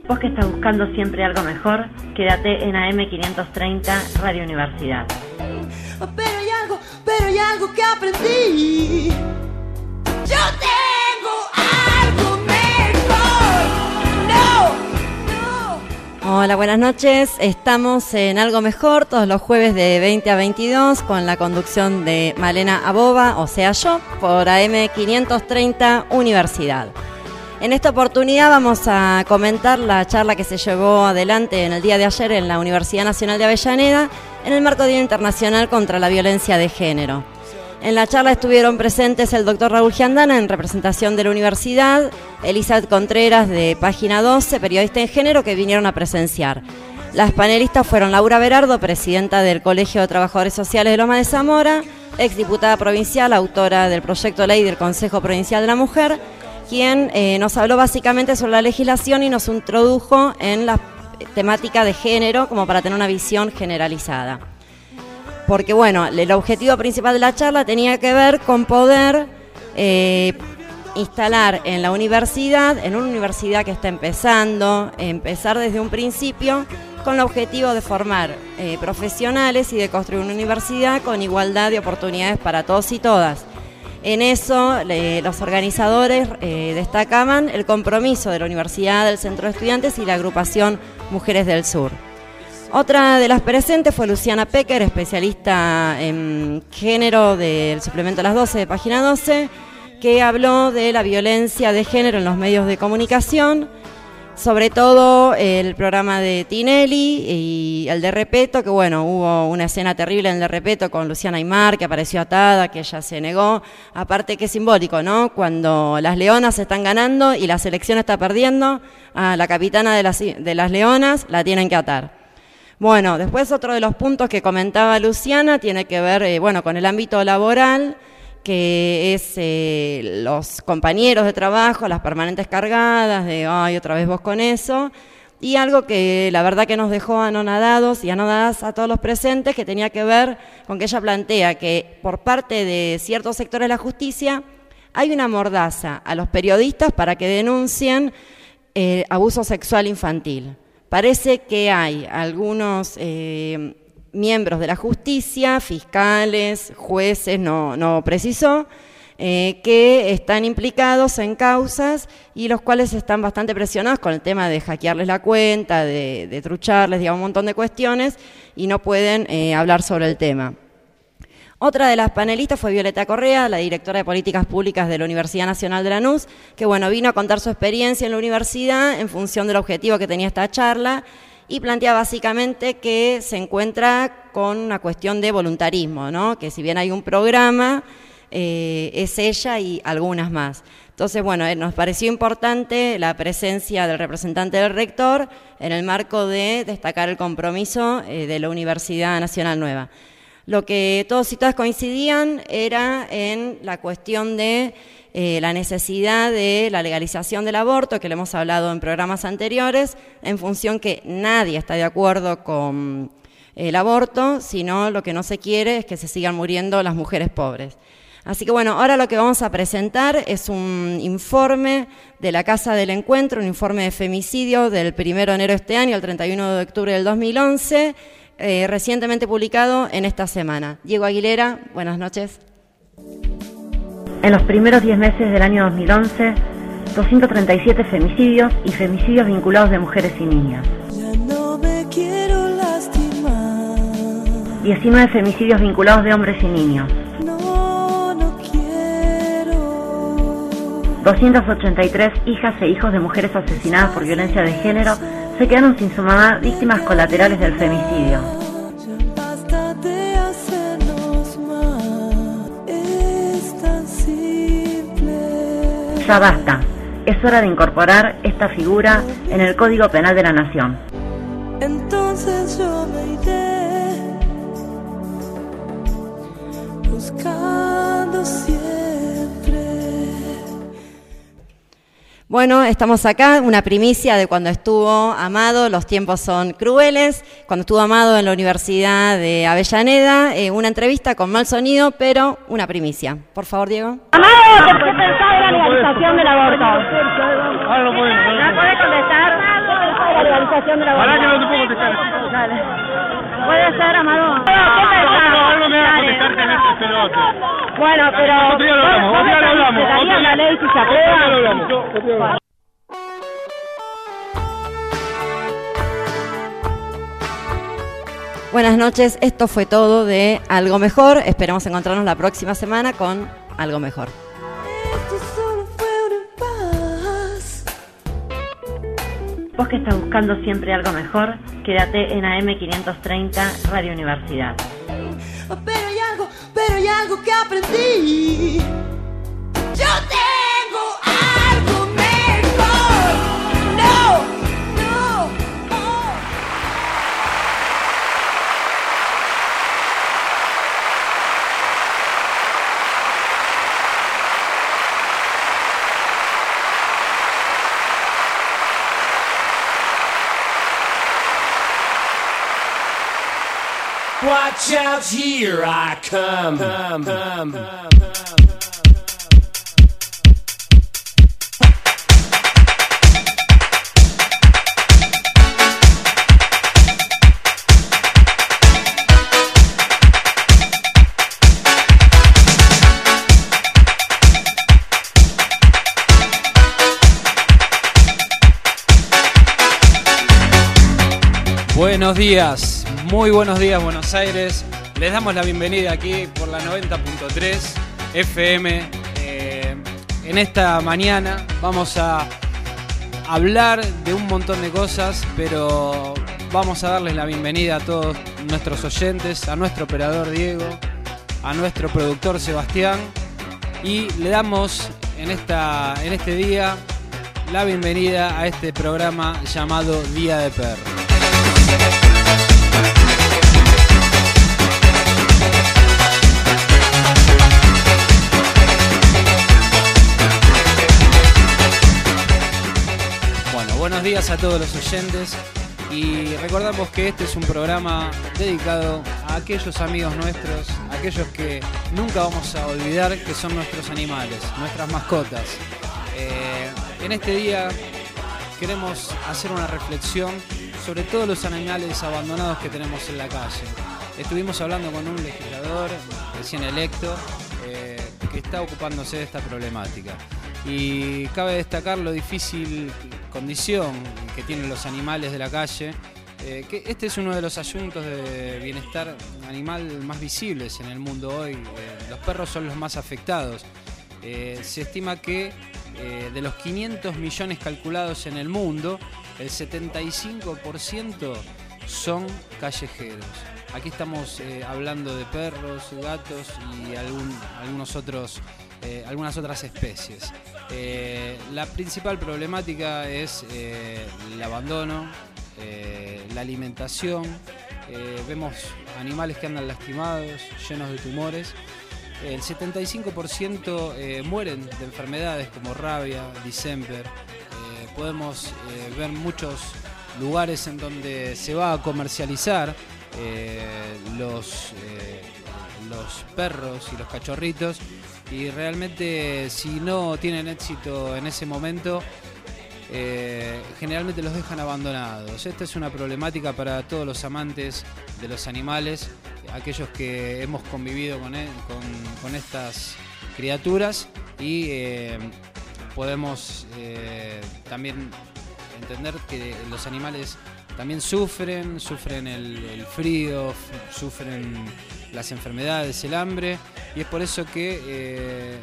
Vos que estás buscando siempre algo mejor, quédate en AM530 Radio Universidad. Pero hay algo que aprendí. Yo tengo algo mejor. No. Hola, buenas noches. Estamos en Algo Mejor todos los jueves de 20 a 22 con la conducción de Malena Aboba, o sea yo, por AM530 Universidad. En esta oportunidad vamos a comentar la charla que se llevó adelante en el día de ayer en la Universidad Nacional de Avellaneda en el marco Día Internacional contra la Violencia de Género. En la charla estuvieron presentes el doctor Raúl Giandana en representación de la universidad, Elizabeth Contreras de Página 12, periodista en género, que vinieron a presenciar. Las panelistas fueron Laura Berardo, presidenta del Colegio de Trabajadores Sociales de Loma de Zamora, exdiputada provincial, autora del proyecto de ley del Consejo Provincial de la Mujer, quien nos habló básicamente sobre la legislación y nos introdujo en la temática de género como para tener una visión generalizada. Porque bueno, el objetivo principal de la charla tenía que ver con poder instalar en la universidad, en una universidad que está empezar desde un principio con el objetivo de formar profesionales y de construir una universidad con igualdad de oportunidades para todos y todas. En eso, los organizadores destacaban el compromiso de la Universidad, del Centro de Estudiantes y la agrupación Mujeres del Sur. Otra de las presentes fue Luciana Pecker, especialista en género del suplemento a las 12 de Página 12, que habló de la violencia de género en los medios de comunicación, sobre todo el programa de Tinelli y el de Repeto, que bueno, hubo una escena terrible en el de Repeto con Luciana Aymar, que apareció atada, que ella se negó. Aparte, que simbólico, ¿no? Cuando las Leonas están ganando y la selección está perdiendo, a la capitana de las Leonas la tienen que atar. Bueno, después otro de los puntos que comentaba Luciana tiene que ver, con el ámbito laboral, que es los compañeros de trabajo, las permanentes cargadas, de ay, otra vez vos con eso, y algo que la verdad que nos dejó anonadados y anodadas a todos los presentes, que tenía que ver con que ella plantea que por parte de ciertos sectores de la justicia hay una mordaza a los periodistas para que denuncien abuso sexual infantil. Parece que hay algunos miembros de la justicia, fiscales, jueces, no precisó, que están implicados en causas y los cuales están bastante presionados con el tema de hackearles la cuenta, de trucharles, digamos, un montón de cuestiones, y no pueden hablar sobre el tema. Otra de las panelistas fue Violeta Correa, la directora de Políticas Públicas de la Universidad Nacional de Lanús, que bueno, vino a contar su experiencia en la universidad en función del objetivo que tenía esta charla, y plantea básicamente que se encuentra con una cuestión de voluntarismo, ¿no? Que si bien hay un programa, es ella y algunas más. Entonces, bueno, nos pareció importante la presencia del representante del rector en el marco de destacar el compromiso de la Universidad Nacional Nueva. Lo que todos y todas coincidían era en la cuestión de la necesidad de la legalización del aborto, que lo hemos hablado en programas anteriores, en función que nadie está de acuerdo con el aborto, sino lo que no se quiere es que se sigan muriendo las mujeres pobres. Así que bueno, ahora lo que vamos a presentar es un informe de la Casa del Encuentro, un informe de femicidio del 1 de enero de este año al 31 de octubre del 2011, recientemente publicado en esta semana. Diego Aguilera, buenas noches. En los primeros 10 meses del año 2011, 237 femicidios y femicidios vinculados de mujeres y niñas. Ya no me quiero lastimar. 19 femicidios vinculados de hombres y niños. No quiero. 283 hijas e hijos de mujeres asesinadas por violencia de género se quedaron sin su mamá, víctimas colaterales del femicidio. Ya basta, es hora de incorporar esta figura en el Código Penal de la Nación. Entonces yo me iré buscando siempre. Bueno, estamos acá, una primicia de cuando estuvo Amado, los tiempos son crueles, cuando estuvo Amado en la Universidad de Avellaneda, una entrevista con mal sonido, pero una primicia. Por favor, Diego. Amado, ¿qué pensás de la legalización del aborto? No podés contestar. la organización de la Pará que huelga. no te puedo contestar. Dale. Puede ser, Amador. Algo me va a contestarte en este pelote. Bueno, pero... Otro día lo hablamos, otro día lo hablamos. ¿Darías la ley si se aprueba? Otro día lo hablamos. Buenas noches, esto fue todo de Algo Mejor. Esperamos encontrarnos la próxima semana con Algo Mejor. Esto solo fue una paz. Vos que estás buscando siempre algo mejor, quédate en AM530 Radio Universidad. Pero hay algo que aprendí. Yo tengo algo mejor. No, no, oh. Watch out, here I come. Buenos días, muy buenos días Buenos Aires. Les damos la bienvenida aquí por la 90.3 FM. En esta mañana vamos a hablar de un montón de cosas, pero vamos a darles la bienvenida a todos nuestros oyentes, a nuestro operador Diego, a nuestro productor Sebastián, y le damos en este día la bienvenida a este programa llamado Día de Perro. Bueno, buenos días a todos los oyentes y recordamos que este es un programa dedicado a aquellos amigos nuestros, aquellos que nunca vamos a olvidar, que son nuestros animales, nuestras mascotas. En este día queremos hacer una reflexión sobre todos los animales abandonados que tenemos en la calle. Estuvimos hablando con un legislador recién electo que está ocupándose de esta problemática. Y cabe destacar lo difícil condición que tienen los animales de la calle, que este es uno de los asuntos de bienestar animal más visibles en el mundo hoy. Los perros son los más afectados. Se estima que de los 500 millones calculados en el mundo, el 75% son callejeros. Aquí estamos hablando de perros, gatos y algunas otras especies. La principal problemática es el abandono, la alimentación. Vemos animales que andan lastimados, llenos de tumores. El 75% mueren de enfermedades como rabia, distemper. Podemos ver muchos lugares en donde se va a comercializar los perros y los cachorritos, y realmente si no tienen éxito en ese momento, generalmente los dejan abandonados. Esta es una problemática para todos los amantes de los animales, aquellos que hemos convivido con estas criaturas, y podemos también entender que los animales también sufren el frío, sufren las enfermedades, el hambre, y es por eso que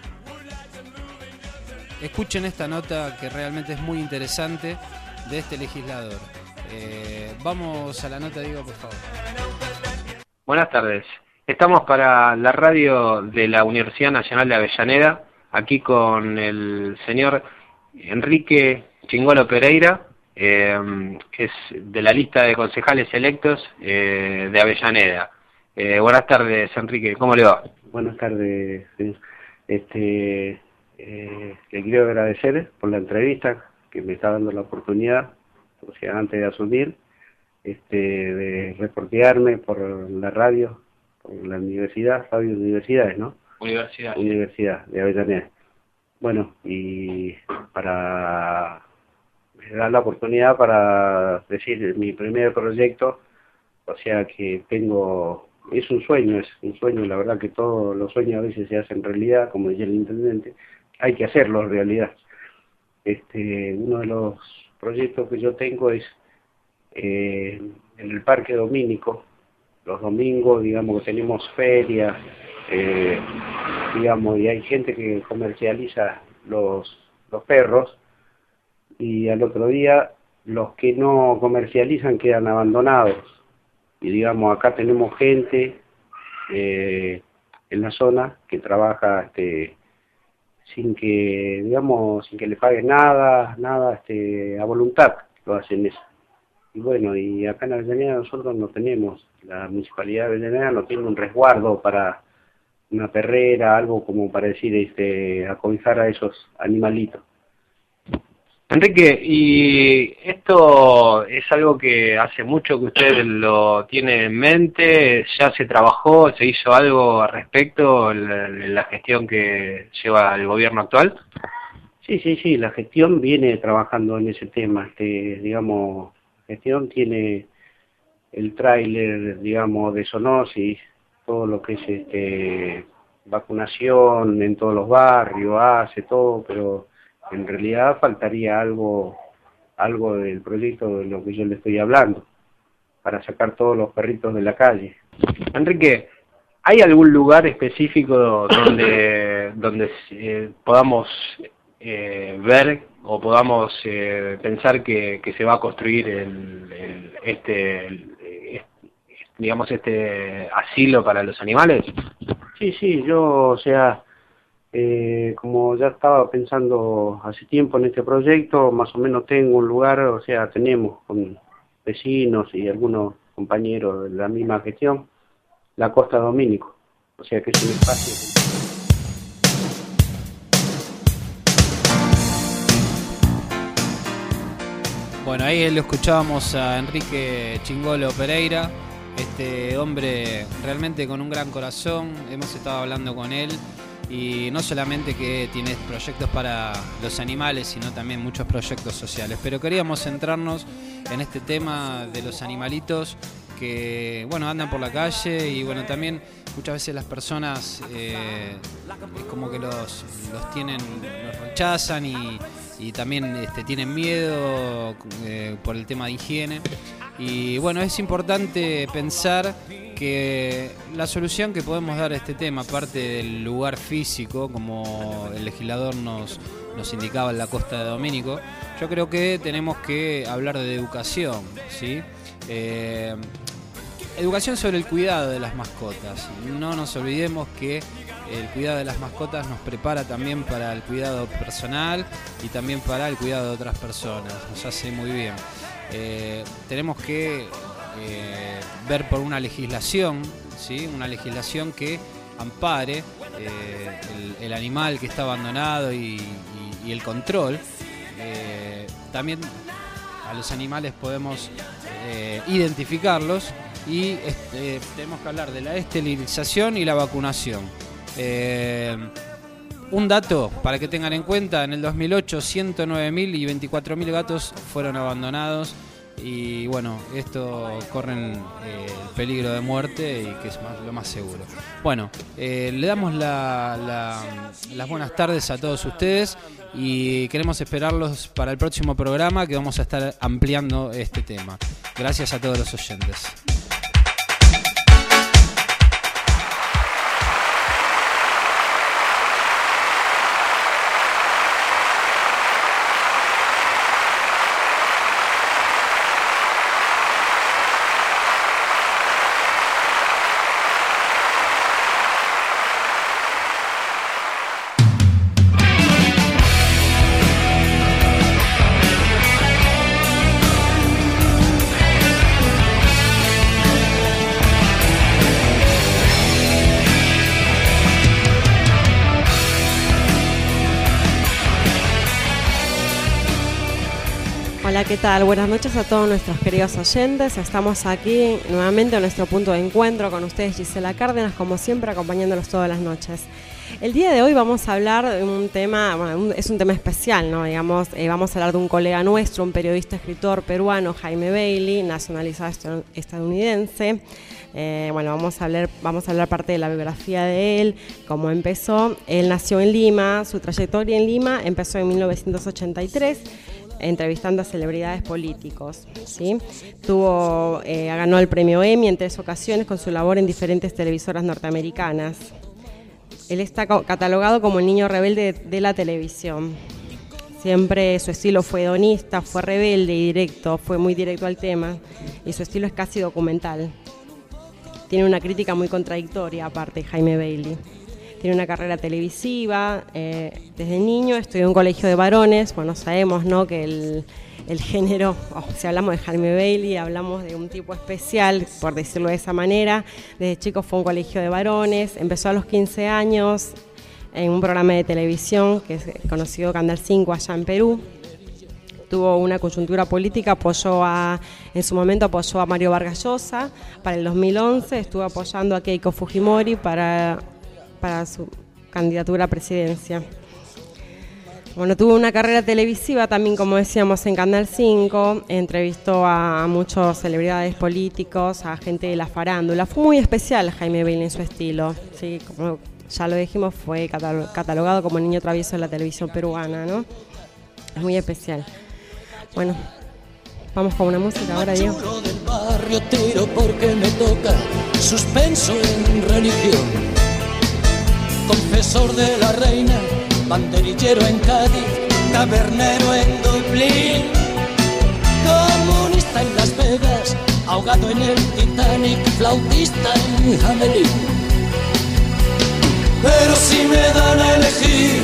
escuchen esta nota que realmente es muy interesante de este legislador. Vamos a la nota, Diego, por favor. Buenas tardes. Estamos para la radio de la Universidad Nacional de Avellaneda, aquí con el señor Enrique Chingolo Pereira, que es de la lista de concejales electos de Avellaneda. Buenas tardes, Enrique, ¿cómo le va? Buenas tardes, señor. Le quiero agradecer por la entrevista que me está dando la oportunidad, o sea, antes de asumir, de reportearme por la radio, por la universidad, radio de universidades, ¿no? Universidad de Avellaneda. Bueno, y para da la oportunidad para decir mi primer proyecto, o sea que es un sueño, la verdad que todos los sueños a veces se hacen realidad, como decía el intendente, hay que hacerlo en realidad. Uno de los proyectos que yo tengo es en el Parque Domínico. Los domingos, digamos, que tenemos ferias, digamos, y hay gente que comercializa los perros, y al otro día los que no comercializan quedan abandonados. Y digamos, acá tenemos gente en la zona que trabaja sin que le paguen nada, a voluntad lo hacen eso. Y bueno, y acá en Avellaneda nosotros no tenemos, la Municipalidad de Avellaneda no tiene un resguardo para una perrera, algo como para decir, acobijar a esos animalitos. Enrique, ¿y esto es algo que hace mucho que usted lo tiene en mente? ¿Ya se trabajó, se hizo algo al respecto en la gestión que lleva el gobierno actual? Sí, la gestión viene trabajando en ese tema. Digamos, la gestión tiene el tráiler, digamos, de zoonosis, todo lo que es vacunación en todos los barrios, hace todo, pero en realidad faltaría algo del proyecto de lo que yo le estoy hablando, para sacar todos los perritos de la calle. Enrique, ¿hay algún lugar específico donde podamos ver o podamos pensar que se va a construir este asilo para los animales? Sí, yo, como ya estaba pensando hace tiempo en este proyecto, más o menos tengo un lugar, tenemos con vecinos y algunos compañeros de la misma gestión, la Costa Domínico, que es un espacio. Bueno, ahí lo escuchábamos a Enrique Chingolo Pereira, este hombre realmente con un gran corazón. Hemos estado hablando con él y no solamente que tiene proyectos para los animales, sino también muchos proyectos sociales. Pero queríamos centrarnos en este tema de los animalitos que, bueno, andan por la calle y, bueno, también muchas veces las personas como que los rechazan y también tienen miedo por el tema de higiene. Y bueno, es importante pensar que la solución que podemos dar a este tema, aparte del lugar físico, como el legislador nos indicaba en la Costa de Domínico, yo creo que tenemos que hablar de educación, ¿sí? Educación sobre el cuidado de las mascotas. No nos olvidemos que el cuidado de las mascotas nos prepara también para el cuidado personal y también para el cuidado de otras personas. Nos hace muy bien. Tenemos que ver por una legislación, ¿sí? Una legislación que ampare el animal que está abandonado y el control. También a los animales podemos identificarlos y tenemos que hablar de la esterilización y la vacunación. Un dato para que tengan en cuenta: en el 2008 109.000 y 24.000 gatos fueron abandonados y, bueno, esto corren el peligro de muerte y que es lo más seguro. Bueno, le damos las buenas tardes a todos ustedes y queremos esperarlos para el próximo programa, que vamos a estar ampliando este tema. Gracias a todos los oyentes. Hola, ¿qué tal? Buenas noches a todos nuestros queridos oyentes. Estamos aquí nuevamente en nuestro punto de encuentro con ustedes, Gisela Cárdenas, como siempre, acompañándolos todas las noches. El día de hoy vamos a hablar de un tema, bueno, es un tema especial, ¿no? Digamos, vamos a hablar de un colega nuestro, un periodista, escritor peruano, Jaime Bailey, nacionalizado estadounidense. Bueno, vamos a hablar parte de la biografía de él, cómo empezó. Él nació en Lima, su trayectoria en Lima empezó en 1983, entrevistando a celebridades políticos, ¿sí? Ganó el premio Emmy en 3 ocasiones con su labor en diferentes televisoras norteamericanas. Él está catalogado como el niño rebelde de la televisión. Siempre su estilo fue hedonista, fue rebelde y directo, fue muy directo al tema, y su estilo es casi documental. Tiene una crítica muy contradictoria, aparte, Jaime Bailey. Tiene una carrera televisiva, desde niño estudió en un colegio de varones. Bueno, sabemos, ¿no?, que el género, si hablamos de Jaime Bailey, hablamos de un tipo especial, por decirlo de esa manera. Desde chico fue a un colegio de varones, empezó a los 15 años en un programa de televisión que es conocido Canal 5 allá en Perú. Tuvo una coyuntura política, en su momento apoyó a Mario Vargas Llosa. Para el 2011 estuvo apoyando a Keiko Fujimori para su candidatura a presidencia. Bueno, tuvo una carrera televisiva también, como decíamos, en Canal 5, entrevistó a muchas celebridades políticos, a gente de la farándula. Fue muy especial Jaime Bailey en su estilo, ¿sí? Como ya lo dijimos, fue catalogado como el niño travieso de la televisión peruana, ¿no? Es muy especial. Bueno, vamos con una música ahora, Diego. Del barrio tiro porque me toca, suspenso en religión, confesor de la reina, banderillero en Cádiz, tabernero en Dublín, comunista en Las Vegas, ahogado en el Titanic, flautista en Hamelin. Pero si me dan a elegir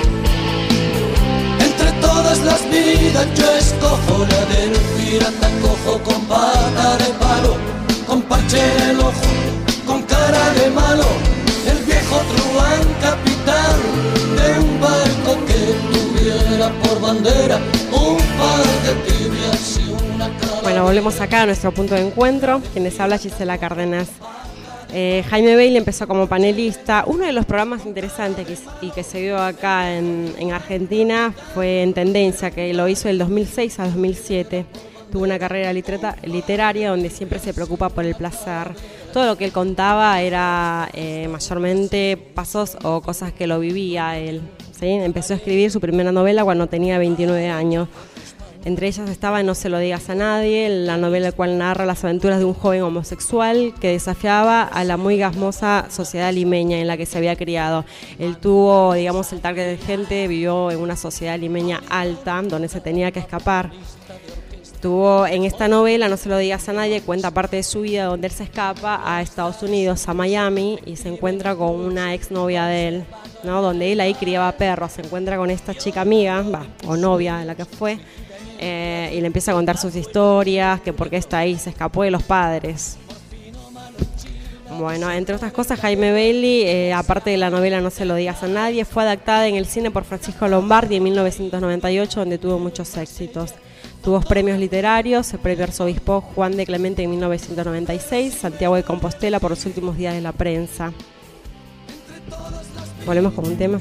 entre todas las vidas, yo escojo la del pirata cojo, con pata de palo, con parche en el ojo, con cara de malo, el viejo truán capitán de un barco que tuviera por bandera un par de tibias y una cara. Bueno, volvemos acá a nuestro punto de encuentro. Quienes habla, Gisela Cárdenas. Jaime Bailey empezó como panelista. Uno de los programas interesantes que se vio acá en Argentina fue En Tendencia, que lo hizo del 2006 a 2007. Tuvo una carrera literaria donde siempre se preocupa por el placer. Todo lo que él contaba era mayormente pasos o cosas que lo vivía él, ¿sí? Empezó a escribir su primera novela cuando tenía 29 años. Entre ellas estaba No se lo digas a nadie, la novela cual narra las aventuras de un joven homosexual que desafiaba a la muy gasmosa sociedad limeña en la que se había criado. Él tuvo, digamos, el target de gente, vivió en una sociedad limeña alta donde se tenía que escapar. En esta novela, No se lo digas a nadie, cuenta parte de su vida donde él se escapa a Estados Unidos, a Miami, y se encuentra con una exnovia de él, ¿no? Donde él ahí criaba perros, se encuentra con esta chica amiga, o novia de la que fue, y le empieza a contar sus historias, que por qué está ahí, se escapó de los padres. Bueno, entre otras cosas, Jaime Bailey, aparte de la novela No se lo digas a nadie, fue adaptada en el cine por Francisco Lombardi en 1998, donde tuvo muchos éxitos. Tuvo premios literarios, el premio Arzobispo Juan de Clemente en 1996, Santiago de Compostela por Los últimos días de la prensa. Volvemos con un tema.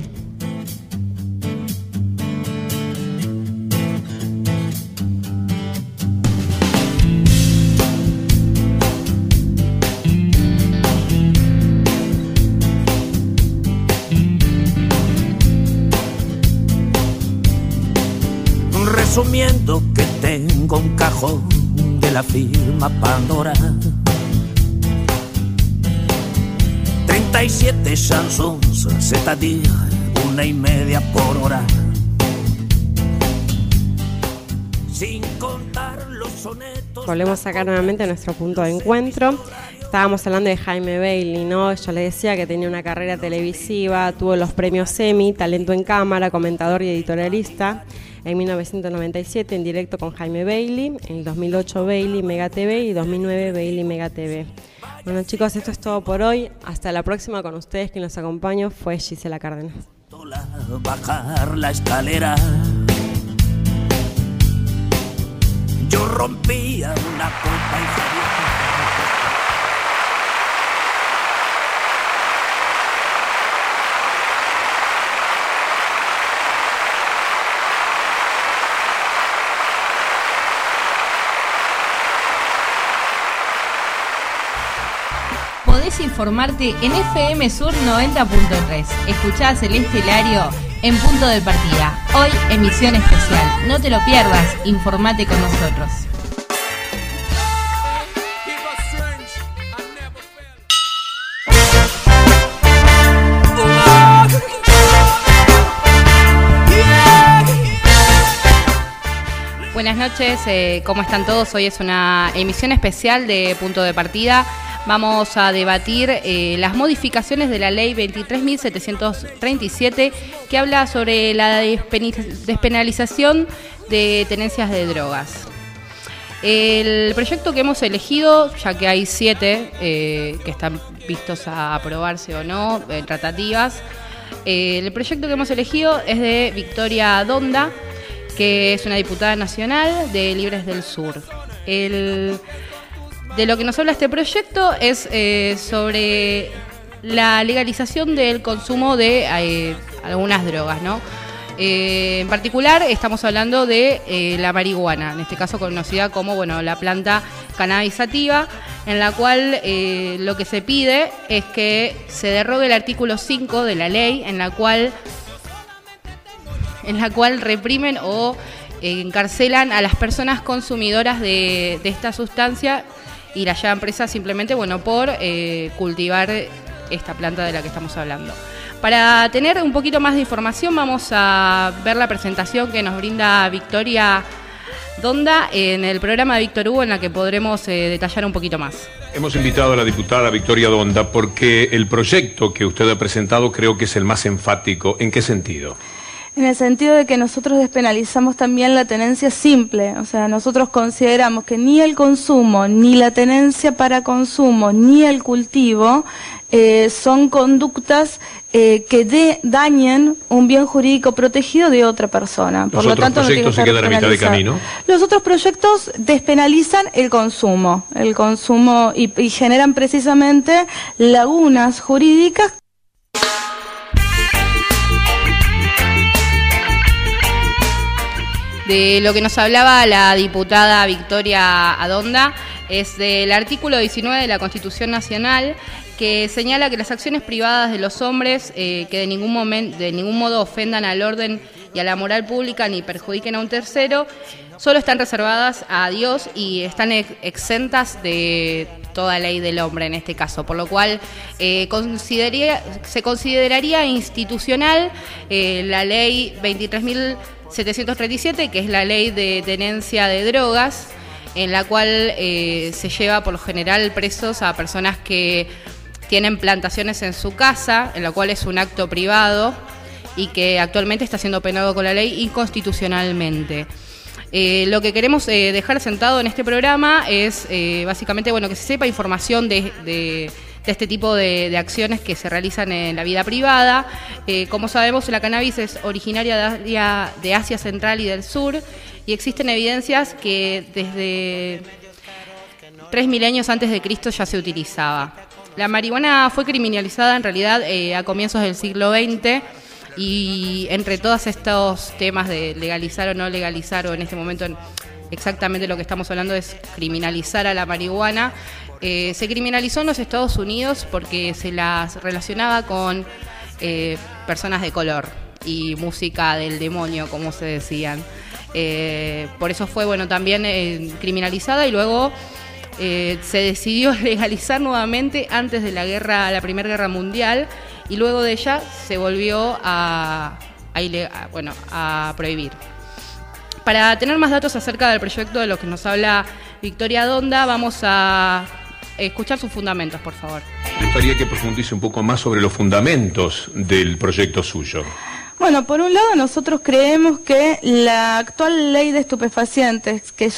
Resumiendo que tengo un cajón de la firma Pandora, 37 chansons c'est-à-dire 1,5 por hora, sin contar los sonetos. Volvemos acá nuevamente a nuestro punto de encuentro. Estábamos hablando de Jaime Bailey, ¿no? Yo le decía que tenía una carrera televisiva, tuvo los premios Emmy, talento en cámara, comentador y editorialista. En 1997 en directo con Jaime Bailey, en el 2008 Bailey Mega TV y 2009 Bailey Mega TV. Bueno, chicos, esto es todo por hoy. Hasta la próxima. Con ustedes, quien los acompañó fue Gisela Cárdenas. Bajar la escalera, yo rompía una copa y podés informarte en FM Sur 90.3. Escuchá Celeste Hilario en Punto de Partida. Hoy, emisión especial. No te lo pierdas, informate con nosotros. Buenas noches, ¿cómo están todos? Hoy es una emisión especial de Punto de Partida. Vamos a debatir las modificaciones de la ley 23.737 que habla sobre la despenalización de tenencias de drogas. El proyecto que hemos elegido, ya que hay 7 que están vistos a aprobarse o no, en tratativas, el proyecto que hemos elegido es de Victoria Donda, que es una diputada nacional de Libres del Sur. De lo que nos habla este proyecto es sobre la legalización del consumo de algunas drogas, ¿no? En particular estamos hablando de la marihuana, en este caso conocida como, bueno, la planta cannabis sativa, en la cual lo que se pide es que se derogue el artículo 5 de la ley, en la cual reprimen o encarcelan a las personas consumidoras de esta sustancia y la llevan presa simplemente, bueno, por cultivar esta planta de la que estamos hablando. Para tener un poquito más de información vamos a ver la presentación que nos brinda Victoria Donda en el programa de Víctor Hugo, en la que podremos detallar un poquito más. Hemos invitado a la diputada Victoria Donda porque el proyecto que usted ha presentado creo que es el más enfático. ¿En qué sentido? En el sentido de que nosotros despenalizamos también la tenencia simple, o sea, nosotros consideramos que ni el consumo, ni la tenencia para consumo, ni el cultivo son conductas que dañen un bien jurídico protegido de otra persona. Por lo tanto, ¿los otros proyectos se quedan a mitad de camino? Los otros proyectos despenalizan el consumo y generan precisamente lagunas jurídicas. De lo que nos hablaba la diputada Victoria Donda es del artículo 19 de la Constitución Nacional, que señala que las acciones privadas de los hombres que de ningún modo ofendan al orden y a la moral pública ni perjudiquen a un tercero, solo están reservadas a Dios y están exentas de toda ley del hombre en este caso, por lo cual se consideraría institucional la ley 23.737, que es la ley de tenencia de drogas, en la cual se lleva por lo general presos a personas que tienen plantaciones en su casa, en la cual es un acto privado y que actualmente está siendo penado con la ley inconstitucionalmente. Lo que queremos dejar sentado en este programa es básicamente, bueno, que se sepa información de este tipo de acciones que se realizan en la vida privada. Como sabemos, la cannabis es originaria de Asia Central y del Sur, y existen evidencias que desde 3 milenios antes de Cristo ya se utilizaba. La marihuana fue criminalizada en realidad a comienzos del siglo XX, y entre todos estos temas de legalizar o no legalizar, o en este momento exactamente lo que estamos hablando es criminalizar a la marihuana, se criminalizó en los Estados Unidos porque se las relacionaba con personas de color y música del demonio, como se decían. Por eso fue, bueno, también criminalizada, y luego se decidió legalizar nuevamente antes de la Primera Guerra Mundial, y luego de ella se volvió a prohibir. Para tener más datos acerca del proyecto de lo que nos habla Victoria Donda, vamos a escuchar sus fundamentos, por favor. Me gustaría que profundice un poco más sobre los fundamentos del proyecto suyo. Bueno, por un lado nosotros creemos que la actual ley de estupefacientes, que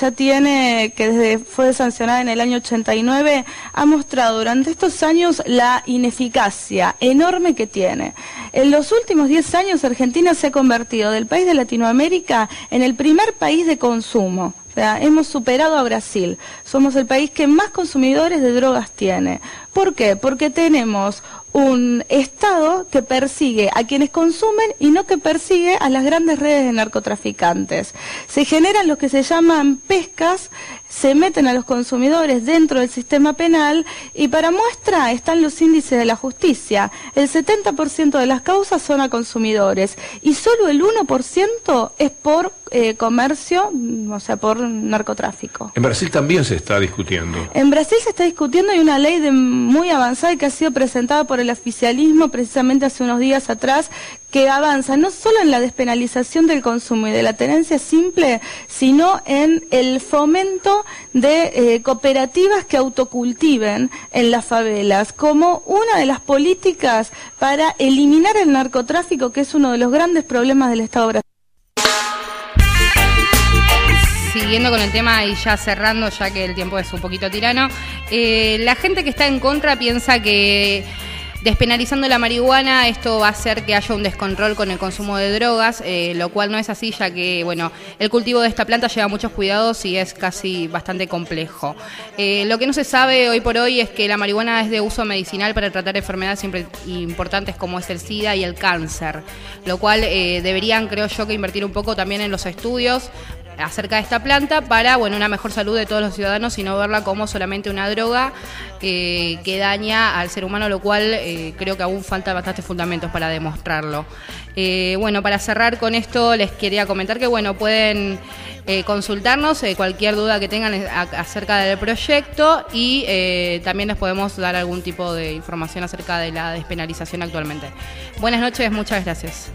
fue sancionada en el año 89, ha mostrado durante estos años la ineficacia enorme que tiene. En los últimos 10 años Argentina se ha convertido del país de Latinoamérica en el primer país de consumo. O sea, hemos superado a Brasil. Somos el país que más consumidores de drogas tiene. ¿Por qué? Porque tenemos un Estado que persigue a quienes consumen y no que persigue a las grandes redes de narcotraficantes. Se generan lo que se llaman pescas, se meten a los consumidores dentro del sistema penal y para muestra están los índices de la justicia. El 70% de las causas son a consumidores y solo el 1% es por comercio, o sea, por narcotráfico. En Brasil también se está discutiendo. En Brasil se está discutiendo, hay una ley muy avanzada que ha sido presentada por el oficialismo precisamente hace unos días atrás, que avanza no solo en la despenalización del consumo y de la tenencia simple, sino en el fomento de cooperativas que autocultiven en las favelas, como una de las políticas para eliminar el narcotráfico, que es uno de los grandes problemas del Estado brasileño. Siguiendo con el tema y ya cerrando, ya que el tiempo es un poquito tirano, la gente que está en contra piensa que despenalizando la marihuana esto va a hacer que haya un descontrol con el consumo de drogas, lo cual no es así, ya que bueno, el cultivo de esta planta lleva muchos cuidados y es casi bastante complejo. Lo que no se sabe hoy por hoy es que la marihuana es de uso medicinal para tratar enfermedades importantes como es el SIDA y el cáncer, lo cual deberían, creo yo, que invertir un poco también en los estudios acerca de esta planta para, bueno, una mejor salud de todos los ciudadanos y no verla como solamente una droga que daña al ser humano, lo cual creo que aún falta bastantes fundamentos para demostrarlo. Bueno, para cerrar con esto les quería comentar que, bueno, pueden consultarnos cualquier duda que tengan acerca del proyecto y también les podemos dar algún tipo de información acerca de la despenalización actualmente. Buenas noches, muchas gracias.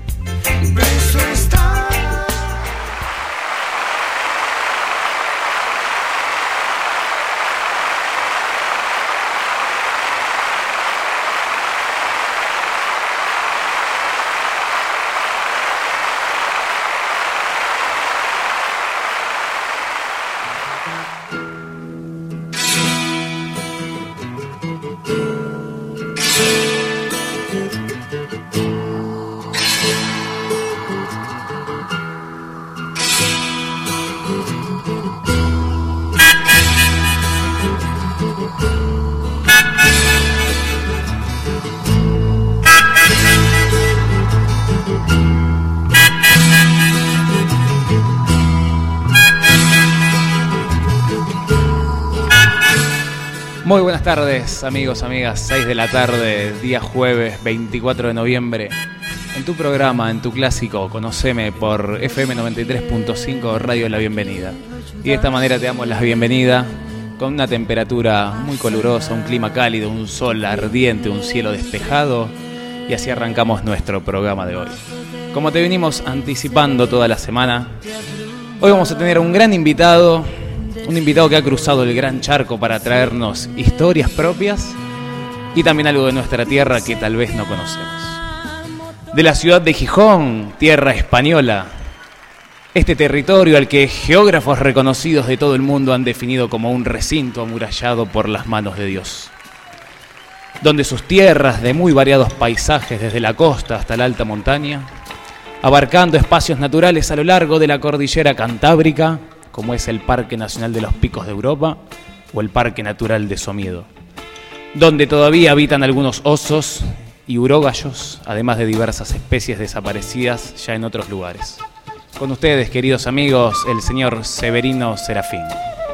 Muy buenas tardes, amigos, amigas. 6 de la tarde, día jueves 24 de noviembre. En tu programa, en tu clásico, conoceme por FM 93.5 Radio La Bienvenida. Y de esta manera te damos la bienvenida con una temperatura muy calurosa, un clima cálido, un sol ardiente, un cielo despejado. Y así arrancamos nuestro programa de hoy. Como te venimos anticipando toda la semana, hoy vamos a tener un gran invitado. Un invitado que ha cruzado el gran charco para traernos historias propias y también algo de nuestra tierra que tal vez no conocemos. De la ciudad de Gijón, tierra española, este territorio al que geógrafos reconocidos de todo el mundo han definido como un recinto amurallado por las manos de Dios, donde sus tierras de muy variados paisajes desde la costa hasta la alta montaña, abarcando espacios naturales a lo largo de la cordillera cantábrica, como es el Parque Nacional de los Picos de Europa o el Parque Natural de Somiedo, donde todavía habitan algunos osos y urogallos, además de diversas especies desaparecidas ya en otros lugares. Con ustedes, queridos amigos, el señor Severino Serafín.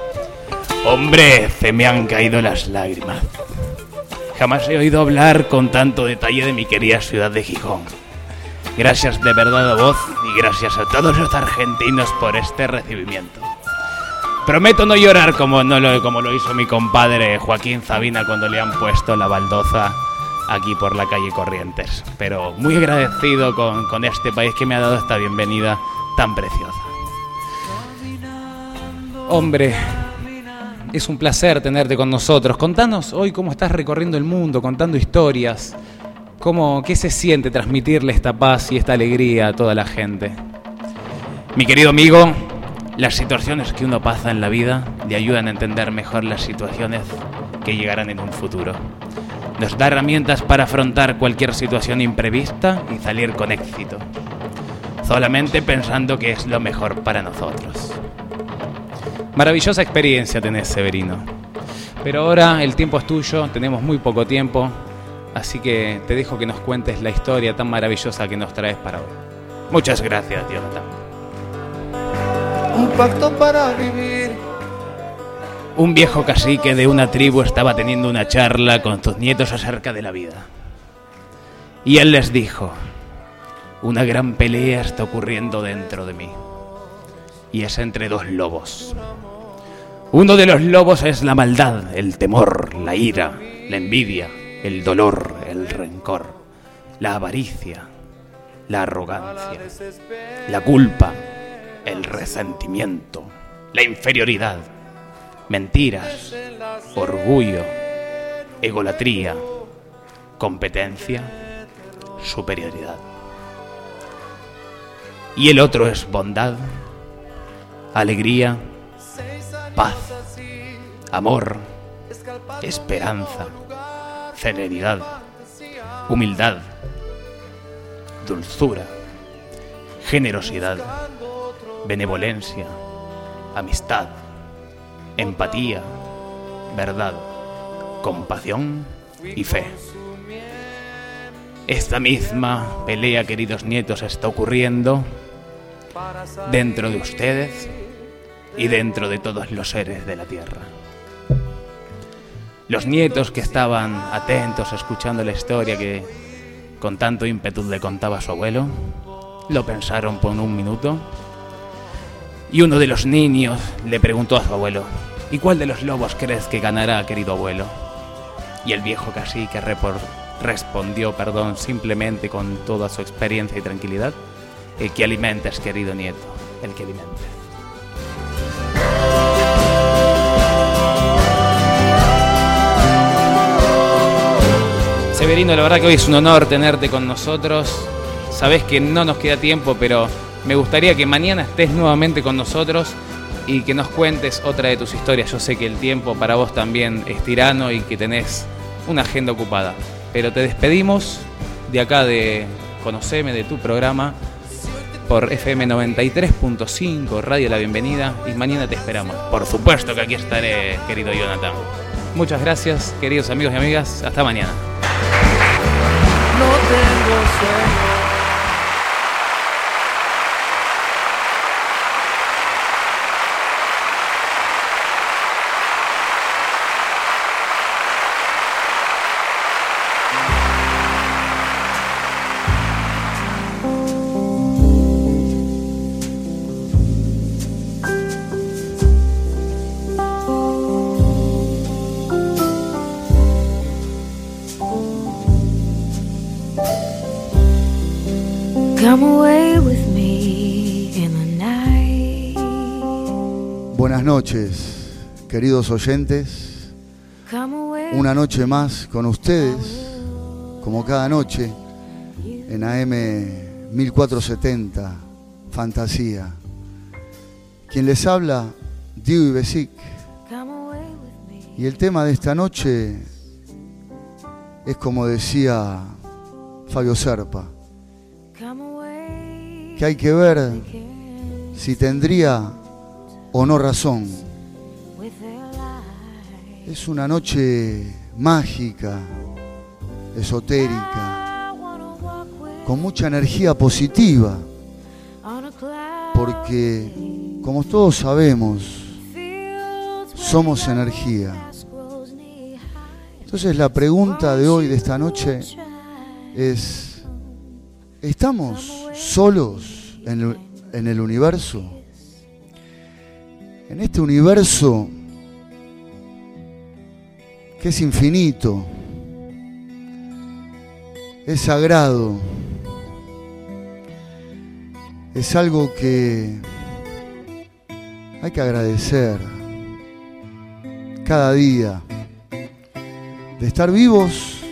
Hombre, se me han caído las lágrimas. Jamás he oído hablar con tanto detalle de mi querida ciudad de Gijón. Gracias de verdad a vos y gracias a todos los argentinos por este recibimiento. Prometo no llorar como lo hizo mi compadre Joaquín Sabina cuando le han puesto la baldosa aquí por la calle Corrientes. Pero muy agradecido con este país que me ha dado esta bienvenida tan preciosa. Hombre, es un placer tenerte con nosotros. Contanos hoy cómo estás recorriendo el mundo, contando historias. ¿Qué se siente transmitirle esta paz y esta alegría a toda la gente? Mi querido amigo, las situaciones que uno pasa en la vida le ayudan a entender mejor las situaciones que llegarán en un futuro. Nos da herramientas para afrontar cualquier situación imprevista y salir con éxito, solamente pensando que es lo mejor para nosotros. Maravillosa experiencia tenés, Severino. Pero ahora el tiempo es tuyo, tenemos muy poco tiempo, así que te dejo que nos cuentes la historia tan maravillosa que nos traes para hoy. Muchas gracias, Jonathan. Un pacto para vivir. Un viejo cacique de una tribu estaba teniendo una charla con sus nietos acerca de la vida. Y él les dijo: una gran pelea está ocurriendo dentro de mí. Y es entre dos lobos. Uno de los lobos es la maldad, el temor, la ira, la envidia, el dolor, el rencor, la avaricia, la arrogancia, la culpa, el resentimiento, la inferioridad, mentiras, orgullo, egolatría, competencia, superioridad. Y el otro es bondad, alegría, paz, amor, esperanza, serenidad, humildad, dulzura, generosidad, benevolencia, amistad, empatía, verdad, compasión y fe. Esta misma pelea, queridos nietos, está ocurriendo dentro de ustedes y dentro de todos los seres de la tierra. Los nietos que estaban atentos escuchando la historia que con tanto ímpetu le contaba su abuelo, lo pensaron por un minuto y uno de los niños le preguntó a su abuelo: ¿y cuál de los lobos crees que ganará, querido abuelo? Y el viejo cacique respondió simplemente con toda su experiencia y tranquilidad: el que alimentes, querido nieto, el que alimentes. Severino, la verdad que hoy es un honor tenerte con nosotros. Sabés que no nos queda tiempo, pero me gustaría que mañana estés nuevamente con nosotros y que nos cuentes otra de tus historias. Yo sé que el tiempo para vos también es tirano y que tenés una agenda ocupada. Pero te despedimos de acá de Conoceme, de tu programa, por FM 93.5, Radio La Bienvenida, y mañana te esperamos. Por supuesto que aquí estaré, querido Jonathan. Muchas gracias, queridos amigos y amigas. Hasta mañana. No tengo sueño. Come away with me in the night. Buenas noches, queridos oyentes. Una noche más con ustedes, como cada noche, en AM 1470, Fantasía. Quien les habla, Diego Besic. Y el tema de esta noche es, como decía Fabio Serpa, que hay que ver si tendría o no razón. Es una noche mágica, esotérica, con mucha energía positiva, porque, como todos sabemos, somos energía. Entonces la pregunta de hoy, de esta noche, es: ¿estamos solos en el universo? En este universo que es infinito, es sagrado, es algo que hay que agradecer cada día, de estar vivos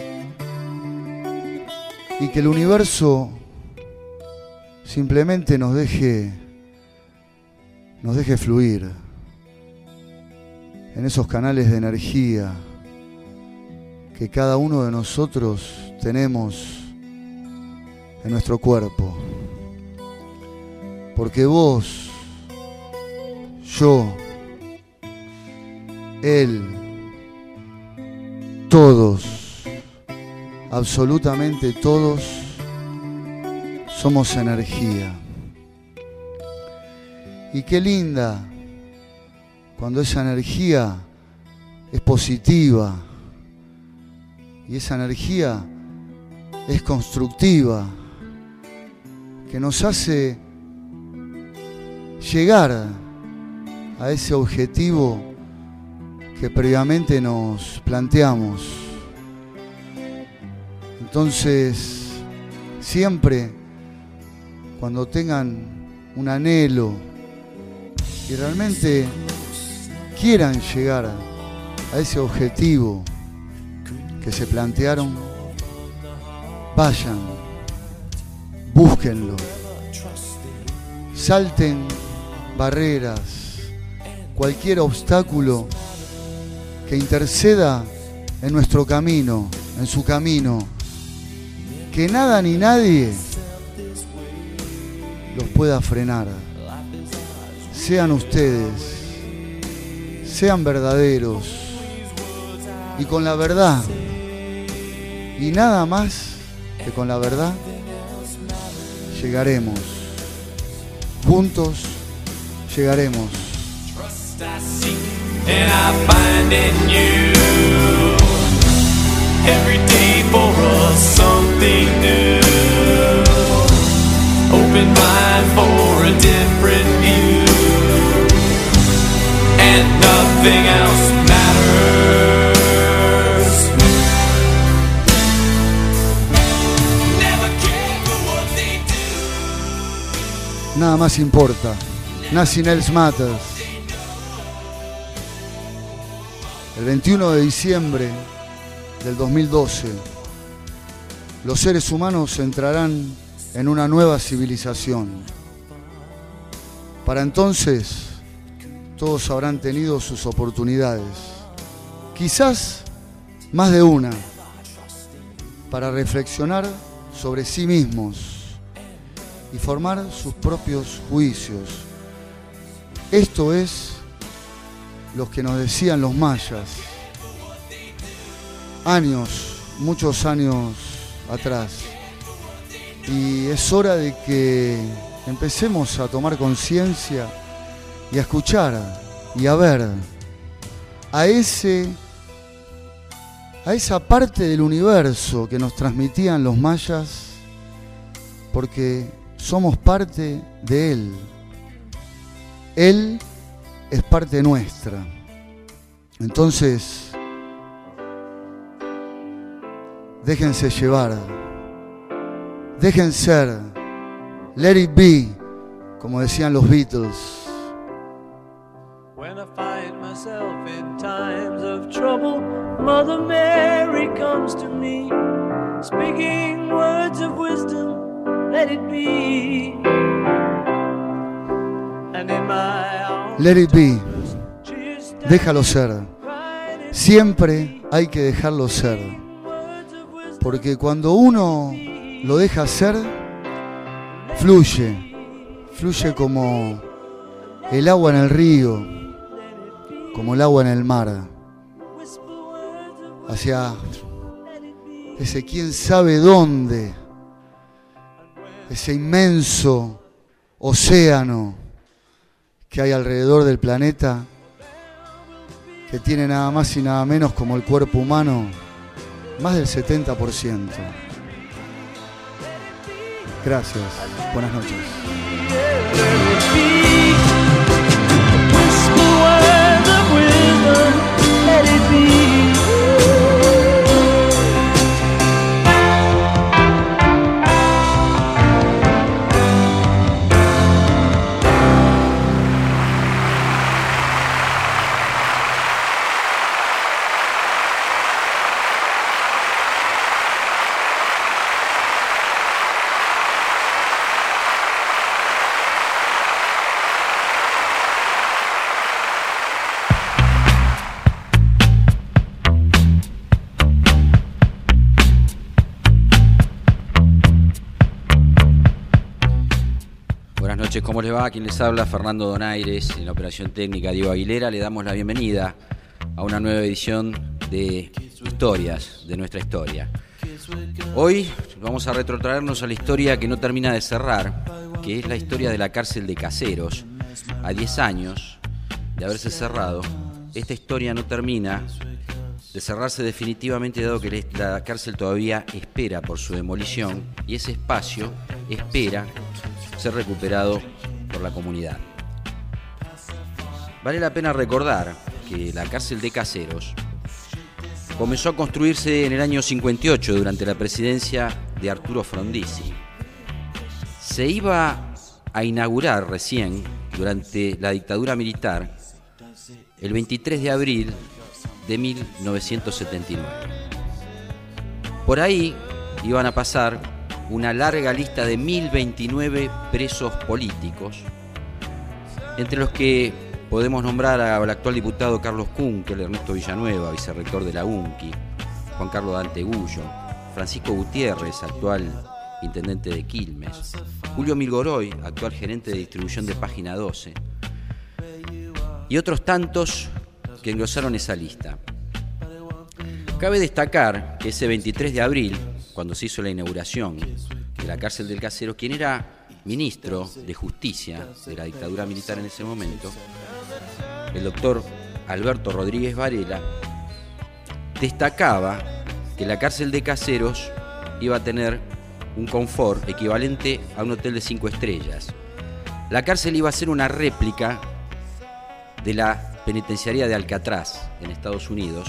y que el universo simplemente nos deje fluir en esos canales de energía que cada uno de nosotros tenemos en nuestro cuerpo. Porque vos, yo, él, todos, absolutamente todos, somos energía. Y qué linda cuando esa energía es positiva y esa energía es constructiva, que nos hace llegar a ese objetivo que previamente nos planteamos. Entonces, siempre cuando tengan un anhelo y realmente quieran llegar a ese objetivo que se plantearon, vayan, búsquenlo, salten barreras, cualquier obstáculo que interceda en nuestro camino, en su camino, que nada ni nadie los pueda frenar. Sean ustedes, sean verdaderos y con la verdad, y nada más que con la verdad, llegaremos. Juntos llegaremos. And I find in you every day for us something new. Open mind for a different view, and nothing else matters. Never care for what they do. Nada más importa. Nothing else matters. El 21 de diciembre del 2012, los seres humanos entrarán en una nueva civilización. Para entonces, todos habrán tenido sus oportunidades, quizás más de una, para reflexionar sobre sí mismos y formar sus propios juicios. Esto es lo que nos decían los mayas, años, muchos años atrás. Y es hora de que empecemos a tomar conciencia y a escuchar y a ver a esa parte del universo que nos transmitían los mayas, porque somos parte de él. Él es parte nuestra. Entonces, déjense llevar, dejen ser, let it be, como decían los Beatles. When I find myself in times of trouble, Mother Mary comes to me, speaking words of wisdom, let it be. And in my arms, Let it be, déjalo ser. Siempre hay que dejarlo ser, porque cuando uno lo deja ser, fluye como el agua en el río, como el agua en el mar, hacia ese quién sabe dónde, ese inmenso océano que hay alrededor del planeta, que tiene nada más y nada menos como el cuerpo humano, más del 70%. Gracias, buenas noches. ¿Cómo les va? Quien les habla, Fernando Donaires, en la operación técnica Diego Aguilera. Le damos la bienvenida a una nueva edición de historias de nuestra historia. Hoy vamos a retrotraernos a la historia que no termina de cerrar, que es la historia de la cárcel de Caseros. A 10 años de haberse cerrado, esta historia no termina de cerrarse definitivamente, dado que la cárcel todavía espera por su demolición y ese espacio espera ser recuperado por la comunidad. Vale la pena recordar que la cárcel de Caseros comenzó a construirse en el año 58 durante la presidencia de Arturo Frondizi. Se iba a inaugurar recién, durante la dictadura militar, el 23 de abril de 1979. Por ahí iban a pasar una larga lista de 1029 presos políticos, entre los que podemos nombrar al actual diputado Carlos Kunkel, Ernesto Villanueva, vicerrector de la UNCI, Juan Carlos Dante Gullo, Francisco Gutiérrez, actual intendente de Quilmes, Julio Milgoroy, actual gerente de distribución de Página 12, y otros tantos que engrosaron esa lista. Cabe destacar que ese 23 de abril, cuando se hizo la inauguración de la cárcel del Caseros, quien era ministro de Justicia de la dictadura militar en ese momento, el doctor Alberto Rodríguez Varela, destacaba que la cárcel de Caseros iba a tener un confort equivalente a un hotel de 5 estrellas. La cárcel iba a ser una réplica de la penitenciaría de Alcatraz en Estados Unidos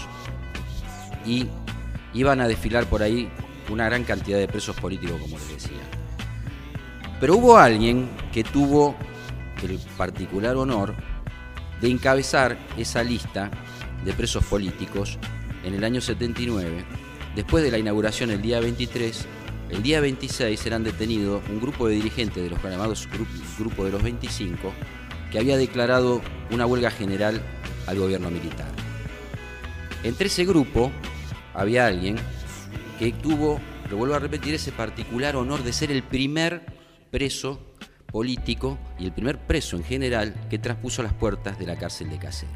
y iban a desfilar por ahí una gran cantidad de presos políticos, como les decía. Pero hubo alguien que tuvo el particular honor de encabezar esa lista de presos políticos en el año 79. Después de la inauguración el día 23, el día 26 serán detenidos un grupo de dirigentes de los llamados Grupo de los 25, que había declarado una huelga general al gobierno militar. Entre ese grupo había alguien que tuvo, lo vuelvo a repetir, ese particular honor de ser el primer preso político y el primer preso en general que traspuso las puertas de la cárcel de Caseros.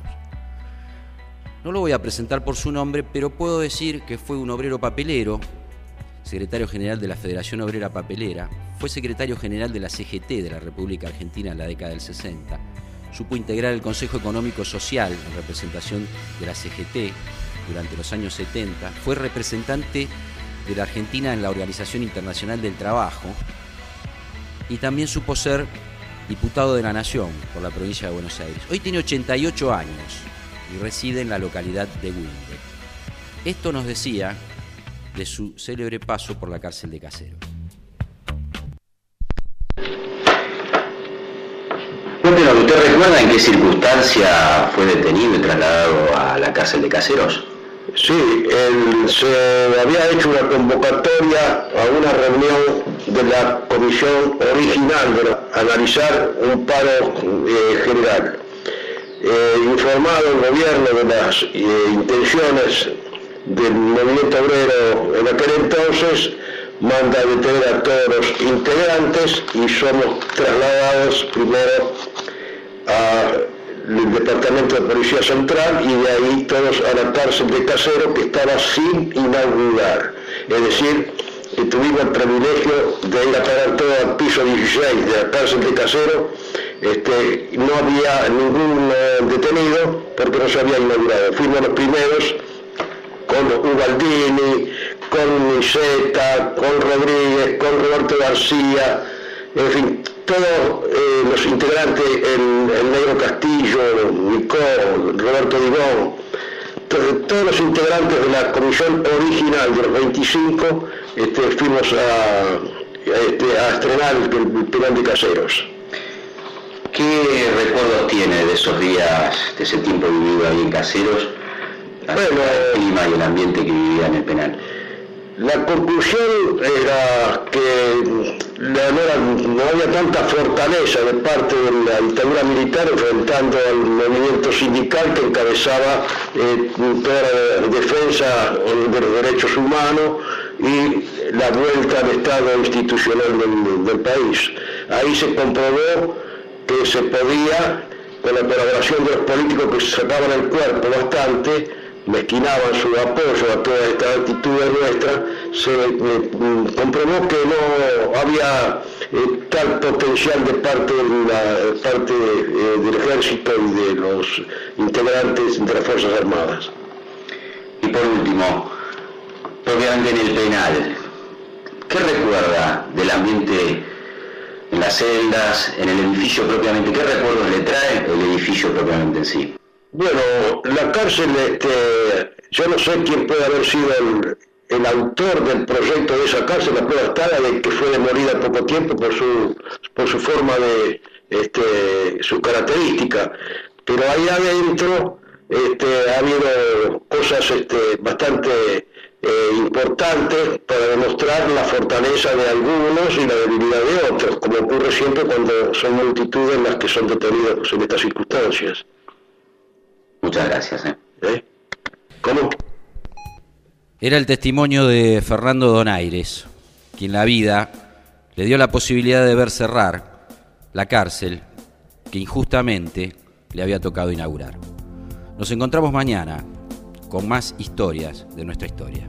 No lo voy a presentar por su nombre, pero puedo decir que fue un obrero papelero, secretario general de la Federación Obrera Papelera, fue secretario general de la CGT de la República Argentina en la década del 60, supo integrar el Consejo Económico Social en representación de la CGT durante los años 70, fue representante de la Argentina en la Organización Internacional del Trabajo y también supo ser diputado de la Nación por la provincia de Buenos Aires. Hoy tiene 88 años y reside en la localidad de Wilde. Esto nos decía de su célebre paso por la cárcel de Caseros. ¿Usted recuerda en qué circunstancia fue detenido y trasladado a la cárcel de Caseros? Sí, se había hecho una convocatoria a una reunión de la comisión original de analizar un paro general. Informado el gobierno de las intenciones del movimiento obrero en aquel entonces, manda a detener a todos los integrantes y somos trasladados primero al Departamento de Policía Central y de ahí todos a la cárcel de Caseros, que estaba sin inaugurar. Es decir, que tuvimos el privilegio de ir a parar todo al piso 16 de la cárcel de Caseros. No había ningún detenido porque no se había inaugurado. Fuimos los primeros con Ubaldini, con Niceta, con Rodríguez, con Roberto García, en fin, todos los integrantes, el Negro Castillo, Nicó, Roberto Dibón, todos los integrantes de la comisión original de los 25, fuimos a estrenar el penal de Caseros. ¿Qué recuerdos tiene de esos días, de ese tiempo vivido ahí en Caseros? Bueno, el clima y el ambiente que vivía en el penal. La conclusión era que no había tanta fortaleza de parte de la dictadura militar enfrentando al movimiento sindical que encabezaba toda la defensa de los derechos humanos y la vuelta al Estado institucional del país. Ahí se comprobó que se podía, con la colaboración de los políticos que se sacaban el cuerpo bastante, mezquinaban su apoyo a toda esta actitud nuestra, se comprobó que no había tal potencial de parte del ejército y de los integrantes de las Fuerzas Armadas. Y por último, propiamente en el penal, ¿qué recuerda del ambiente en las celdas, en el edificio propiamente? ¿Qué recuerdos le trae el edificio propiamente en sí? Bueno, la cárcel, yo no sé quién puede haber sido el autor del proyecto de esa cárcel. La prueba está de que fue demolida en poco tiempo por su forma de, su característica. Pero ahí adentro ha habido cosas bastante importantes para demostrar la fortaleza de algunos y la debilidad de otros, como ocurre siempre cuando son multitudes las que son detenidas en estas circunstancias. Muchas gracias. ¿Cómo? Era el testimonio de Fernando Donaires, quien la vida le dio la posibilidad de ver cerrar la cárcel que injustamente le había tocado inaugurar. Nos encontramos mañana con más historias de nuestra historia.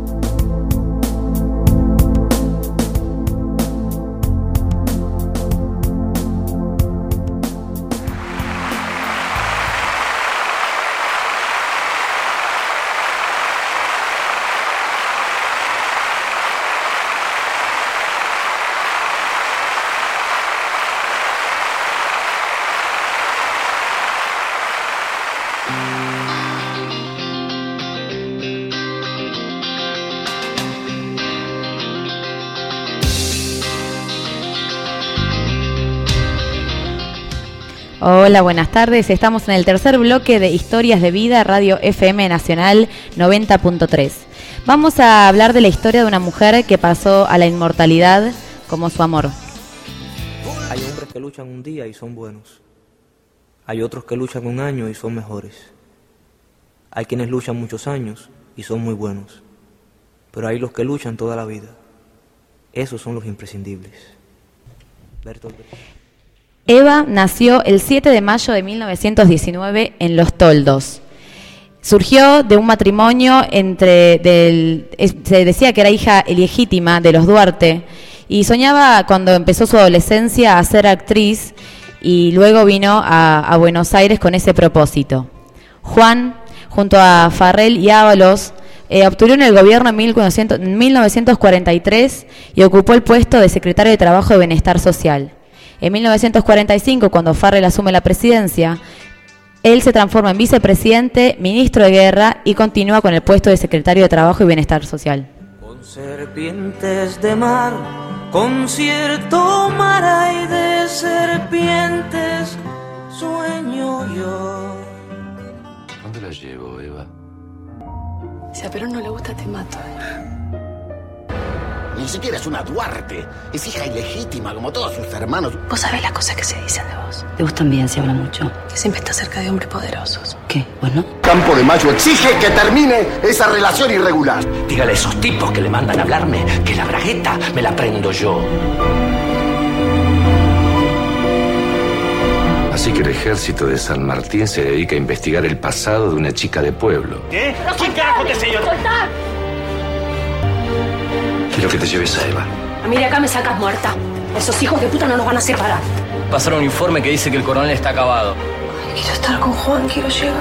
Hola, buenas tardes. Estamos en el tercer bloque de Historias de Vida, Radio FM Nacional 90.3. Vamos a hablar de la historia de una mujer que pasó a la inmortalidad como su amor. Hay hombres que luchan un día y son buenos. Hay otros que luchan un año y son mejores. Hay quienes luchan muchos años y son muy buenos. Pero hay los que luchan toda la vida. Esos son los imprescindibles. Bertolt Brecht. Eva nació el 7 de mayo de 1919 en Los Toldos. Surgió de un matrimonio se decía que era hija ilegítima de los Duarte, y soñaba cuando empezó su adolescencia a ser actriz, y luego vino a Buenos Aires con ese propósito. Juan, junto a Farrell y Ábalos, obtuvieron el gobierno en 1943 y ocupó el puesto de secretario de Trabajo y Bienestar Social. En 1945, cuando Farrell asume la presidencia, él se transforma en vicepresidente, ministro de Guerra y continúa con el puesto de secretario de Trabajo y Bienestar Social. Con serpientes de mar, con cierto mar hay de serpientes, sueño yo. ¿Dónde la llevo, Eva? Si a Perón no le gusta, te mato. Ni siquiera es una Duarte. Es hija ilegítima, como todos sus hermanos. Vos sabés las cosas que se dicen de vos. De vos también se habla mucho. Que siempre estás cerca de hombres poderosos. ¿Qué? Bueno. Campo de Mayo exige que termine esa relación irregular. Dígale a esos tipos que le mandan a hablarme que la bragueta me la prendo yo. Así que el ejército de San Martín se dedica a investigar el pasado de una chica de pueblo. ¿Qué? ¿Quién carajo te señor? ¡Soltá! Quiero que te lleves a Eva. A mí de acá me sacas muerta. Esos hijos de puta no nos van a separar. Pasaron un informe que dice que el coronel está acabado. Ay, quiero estar con Juan, quiero llegar.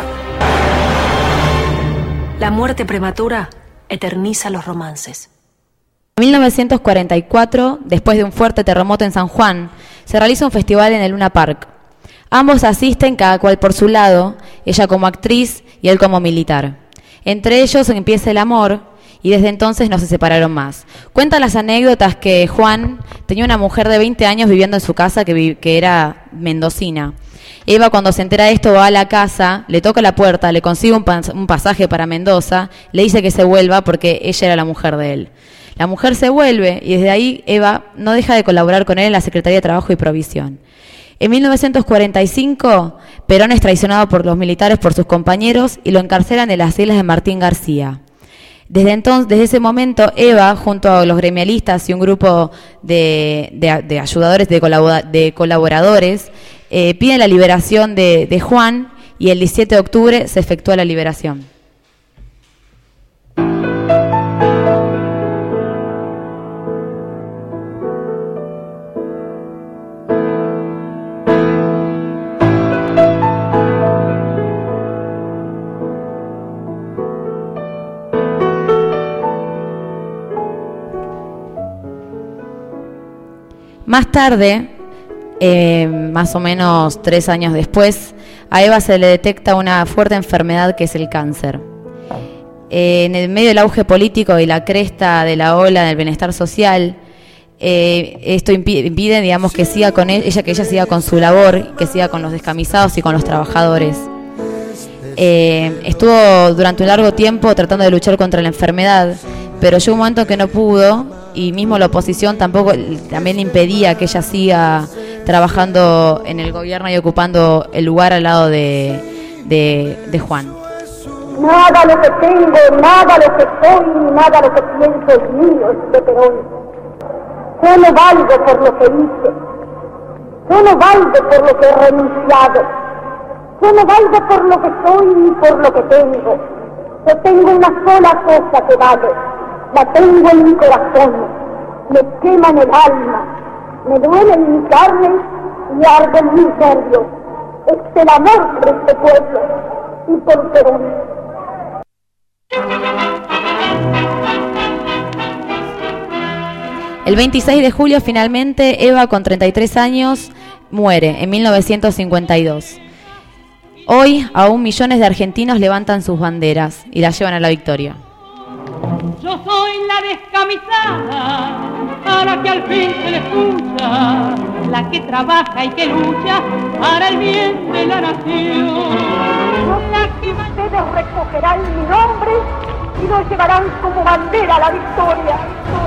La muerte prematura eterniza los romances. En 1944, después de un fuerte terremoto en San Juan, se realiza un festival en el Luna Park. Ambos asisten cada cual por su lado, ella como actriz y él como militar. Entre ellos empieza el amor, y desde entonces no se separaron más. Cuentan las anécdotas que Juan tenía una mujer de 20 años viviendo en su casa que era mendocina. Eva, cuando se entera de esto, va a la casa, le toca la puerta, le consigue un pasaje para Mendoza, le dice que se vuelva porque ella era la mujer de él. La mujer se vuelve y desde ahí Eva no deja de colaborar con él en la Secretaría de Trabajo y Provisión. En 1945, Perón es traicionado por los militares por sus compañeros y lo encarcelan en las islas de Martín García. Desde ese momento, Eva, junto a los gremialistas y un grupo de ayudadores, de colaboradores, piden la liberación de Juan, y el 17 de octubre se efectúa la liberación. Más tarde, más o menos 3 años después, a Eva se le detecta una fuerte enfermedad que es el cáncer. En el medio del auge político y la cresta de la ola del bienestar social, esto impide, digamos, que siga con ella, que ella siga con su labor, que siga con los descamisados y con los trabajadores. Estuvo durante un largo tiempo tratando de luchar contra la enfermedad, pero llegó un momento que no pudo, y mismo la oposición también impedía que ella siga trabajando en el gobierno y ocupando el lugar al lado de Juan. Nada lo que tengo, nada lo que soy, ni nada lo que pienso es mío, es de Perón. Yo no valgo por lo que hice, yo no valgo por lo que he renunciado, yo no valgo por lo que soy ni por lo que tengo. Yo tengo una sola cosa que vale, la tengo en mi corazón, me quema en el alma, me duele en mi carne y arde en mis nervios. Es el amor por este pueblo y por Perón. El 26 de julio, finalmente, Eva, con 33 años, muere en 1952. Hoy, aún millones de argentinos levantan sus banderas y las llevan a la victoria. Yo soy la descamisada, para que al fin se le escucha, la que trabaja y que lucha para el bien de la nación. Con la que ustedes recogerán mi nombre y lo llevarán como bandera a la victoria.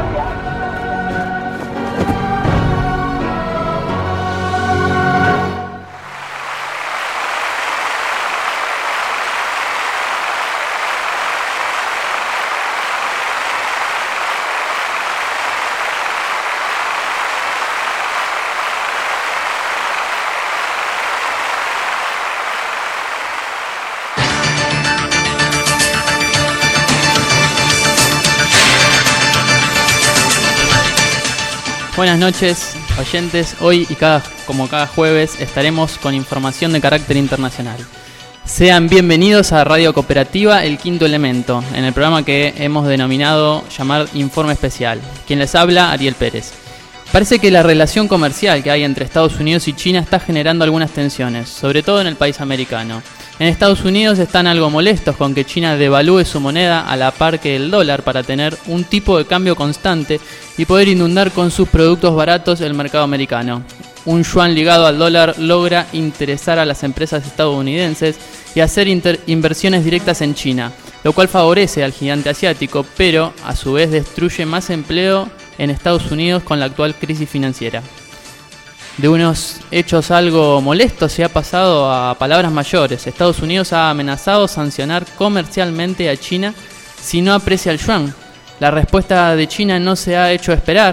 Buenas noches, oyentes. Hoy y como cada jueves estaremos con información de carácter internacional. Sean bienvenidos a Radio Cooperativa El Quinto Elemento, en el programa que hemos denominado llamar Informe Especial. Quien les habla, Ariel Pérez. Parece que la relación comercial que hay entre Estados Unidos y China está generando algunas tensiones, sobre todo en el país americano. En Estados Unidos están algo molestos con que China devalúe su moneda a la par que el dólar para tener un tipo de cambio constante y poder inundar con sus productos baratos el mercado americano. Un yuan ligado al dólar logra interesar a las empresas estadounidenses y hacer inversiones directas en China, lo cual favorece al gigante asiático, pero a su vez destruye más empleo en Estados Unidos con la actual crisis financiera. De unos hechos algo molestos se ha pasado a palabras mayores. Estados Unidos ha amenazado sancionar comercialmente a China si no aprecia el yuan. La respuesta de China no se ha hecho esperar.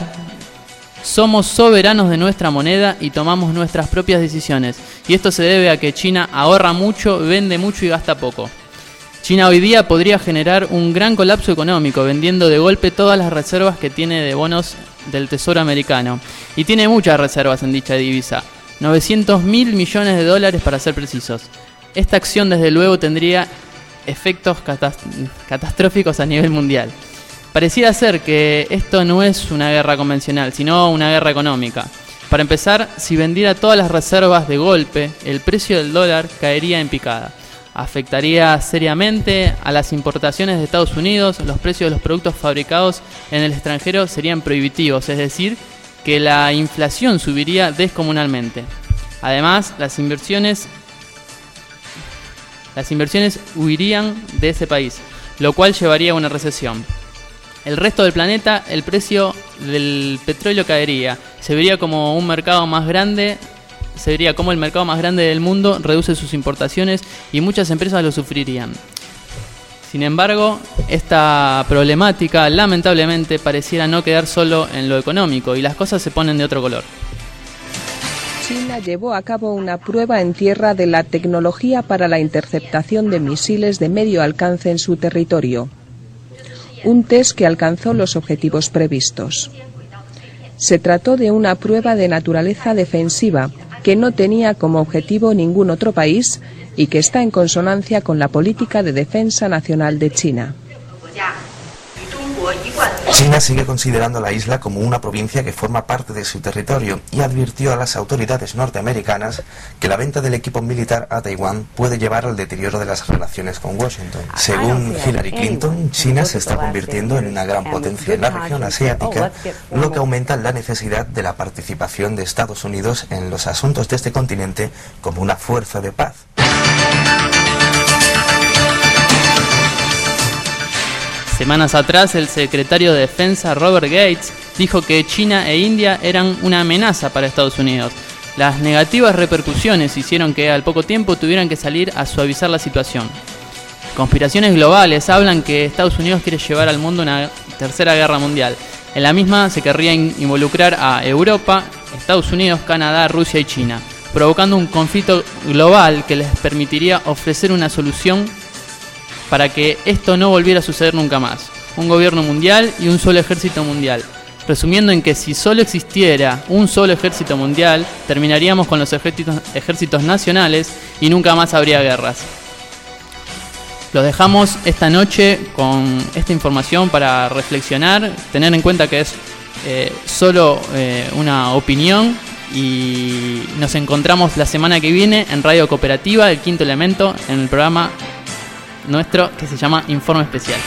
Somos soberanos de nuestra moneda y tomamos nuestras propias decisiones. Y esto se debe a que China ahorra mucho, vende mucho y gasta poco. China hoy día podría generar un gran colapso económico vendiendo de golpe todas las reservas que tiene de bonos del Tesoro americano. Y tiene muchas reservas en dicha divisa, 900.000 millones de dólares para ser precisos. Esta acción desde luego tendría efectos catastróficos a nivel mundial. Pareciera ser que esto no es una guerra convencional, sino una guerra económica. Para empezar, si vendiera todas las reservas de golpe, el precio del dólar caería en picada. Afectaría seriamente a las importaciones de Estados Unidos, los precios de los productos fabricados en el extranjero serían prohibitivos, es decir, que la inflación subiría descomunalmente. Además, las inversiones huirían de ese país, lo cual llevaría a una recesión. El resto del planeta, el precio del petróleo caería, se vería como un mercado más grande. Se vería como el mercado más grande del mundo reduce sus importaciones y muchas empresas lo sufrirían. Sin embargo, esta problemática lamentablemente pareciera no quedar solo en lo económico y las cosas se ponen de otro color. China llevó a cabo una prueba en tierra de la tecnología para la interceptación de misiles de medio alcance en su territorio. Un test que alcanzó los objetivos previstos. Se trató de una prueba de naturaleza defensiva que no tenía como objetivo ningún otro país y que está en consonancia con la política de defensa nacional de China. Sí, China sigue considerando la isla como una provincia que forma parte de su territorio y advirtió a las autoridades norteamericanas que la venta del equipo militar a Taiwán puede llevar al deterioro de las relaciones con Washington. Según Hillary Clinton, China se está convirtiendo en una gran potencia en la región asiática, lo que aumenta la necesidad de la participación de Estados Unidos en los asuntos de este continente como una fuerza de paz. Semanas atrás, el secretario de Defensa Robert Gates dijo que China e India eran una amenaza para Estados Unidos. Las negativas repercusiones hicieron que al poco tiempo tuvieran que salir a suavizar la situación. Conspiraciones globales hablan que Estados Unidos quiere llevar al mundo una tercera guerra mundial. En la misma se querría involucrar a Europa, Estados Unidos, Canadá, Rusia y China, provocando un conflicto global que les permitiría ofrecer una solución para que esto no volviera a suceder nunca más. Un gobierno mundial y un solo ejército mundial. Resumiendo en que si solo existiera un solo ejército mundial, terminaríamos con los ejércitos nacionales y nunca más habría guerras. Los dejamos esta noche con esta información para reflexionar, tener en cuenta que es solo una opinión, y nos encontramos la semana que viene en Radio Cooperativa, El Quinto Elemento, en el programa nuestro que se llama Informe Especial.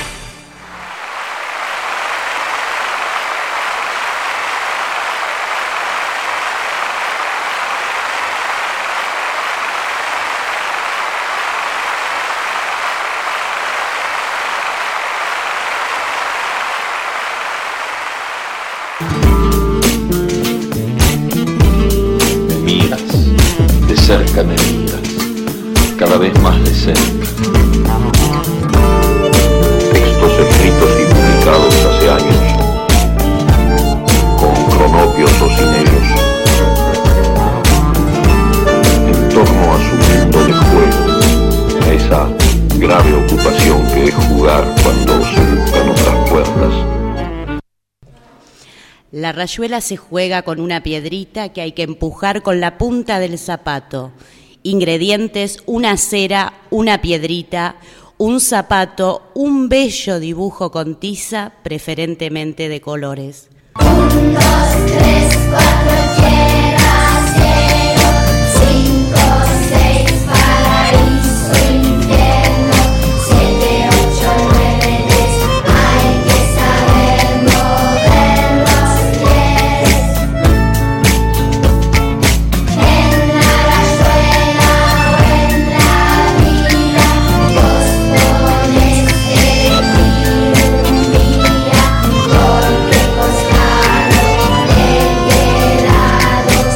Me miras, de cerca me miras, cada vez más de cerca. Textos escritos y publicados hace años, con cronopios o sin ellos, en torno a su mundo de juego, a esa grave ocupación que es jugar cuando se buscan otras puertas. La rayuela se juega con una piedrita que hay que empujar con la punta del zapato. Ingredientes: una cera, una piedrita, un zapato, un bello dibujo con tiza, preferentemente de colores. 1, 2, 3, 4, tierra, cielo, 5, 6, paraíso, infierno, 7, 8, 9, 10, hay que saber mover los pies. En la rayuela o en la vida, vos podés elegir un día, porque costado de qué lado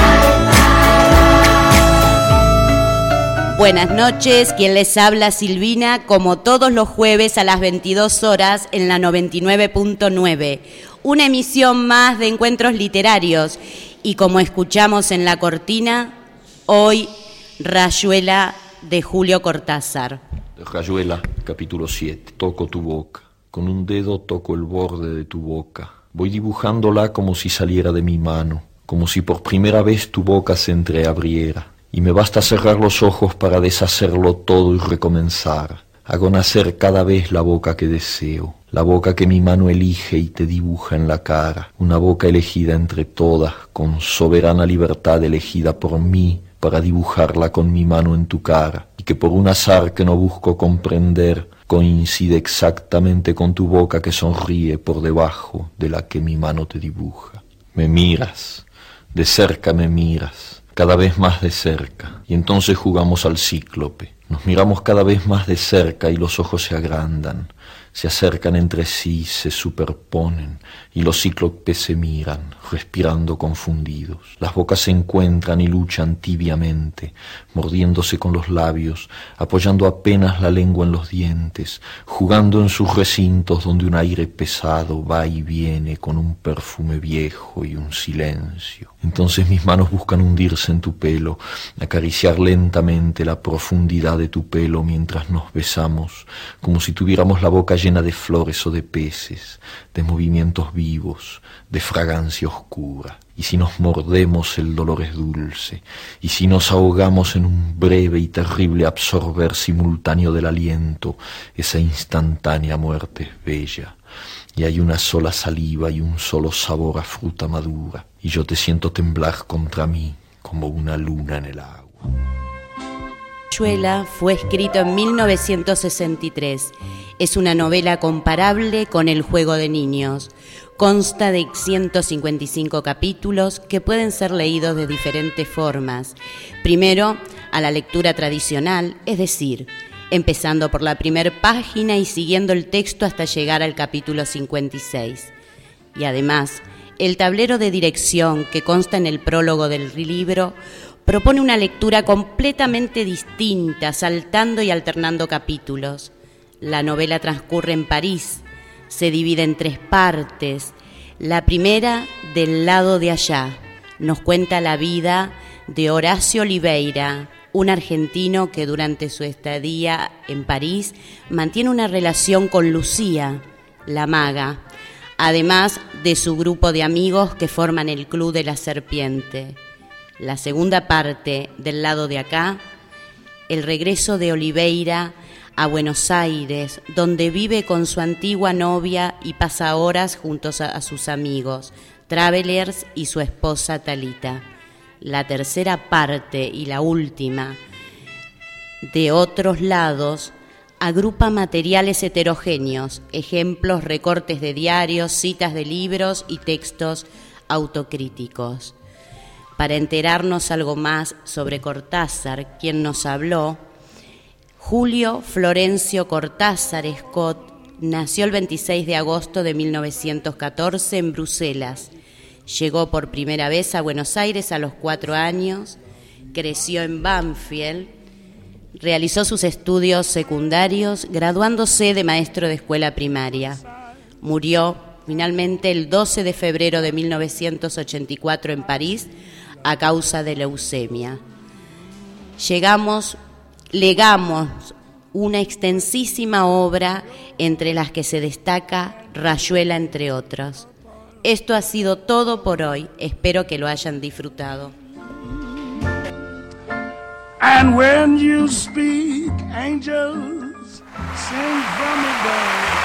saltará. Buenas noches, quien les habla, Silvina, como todos los jueves a las 22 horas en la 99.9. Una emisión más de Encuentros Literarios y, como escuchamos en la cortina, hoy Rayuela de Julio Cortázar. Rayuela, capítulo 7. Toco tu boca. Con un dedo toco el borde de tu boca. Voy dibujándola como si saliera de mi mano, como si por primera vez tu boca se entreabriera. Y me basta cerrar los ojos para deshacerlo todo y recomenzar. Hago nacer cada vez la boca que deseo, la boca que mi mano elige y te dibuja en la cara. Una boca elegida entre todas, con soberana libertad elegida por mí, para dibujarla con mi mano en tu cara, y que por un azar que no busco comprender, coincide exactamente con tu boca que sonríe por debajo de la que mi mano te dibuja. Me miras, de cerca me miras, cada vez más de cerca, y entonces jugamos al cíclope. Nos miramos cada vez más de cerca y los ojos se agrandan, se acercan entre sí, se superponen, y los cíclopes se miran, respirando confundidos. Las bocas se encuentran y luchan tibiamente, mordiéndose con los labios, apoyando apenas la lengua en los dientes, jugando en sus recintos donde un aire pesado va y viene con un perfume viejo y un silencio. Entonces mis manos buscan hundirse en tu pelo, acariciar lentamente la profundidad de tu pelo mientras nos besamos, como si tuviéramos la boca llena de flores o de peces, de movimientos vivos, de fragancia oscura. Y si nos mordemos el dolor es dulce, y si nos ahogamos en un breve y terrible absorber simultáneo del aliento, esa instantánea muerte es bella. y hay una sola saliva y un solo sabor a fruta madura, y yo te siento temblar contra mí como una luna en el agua. Rayuela fue escrito en 1963. Es una novela comparable con El juego de niños. Consta de 155 capítulos que pueden ser leídos de diferentes formas. Primero, a la lectura tradicional, es decir, empezando por la primera página y siguiendo el texto hasta llegar al capítulo 56. Y además, el tablero de dirección que consta en el prólogo del libro propone una lectura completamente distinta, saltando y alternando capítulos. La novela transcurre en París, se divide en 3 partes. La primera, Del lado de allá, nos cuenta la vida de Horacio Oliveira, un argentino que durante su estadía en París mantiene una relación con Lucía, la maga, además de su grupo de amigos que forman el Club de la Serpiente. La segunda parte, Del lado de acá, el regreso de Oliveira a Buenos Aires, donde vive con su antigua novia y pasa horas juntos a sus amigos, Travelers y su esposa Talita. La tercera parte y la última, De otros lados, agrupa materiales heterogéneos, ejemplos, recortes de diarios, citas de libros y textos autocríticos. Para enterarnos algo más sobre Cortázar, quien nos habló, Julio Florencio Cortázar Scott nació el 26 de agosto de 1914 en Bruselas. Llegó por primera vez a Buenos Aires a los 4 años, creció en Banfield, realizó sus estudios secundarios, graduándose de maestro de escuela primaria. Murió finalmente el 12 de febrero de 1984 en París a causa de leucemia. Legamos una extensísima obra entre las que se destaca Rayuela, entre otros. Esto ha sido todo por hoy. Espero que lo hayan disfrutado. And when you speak, angels sing from above.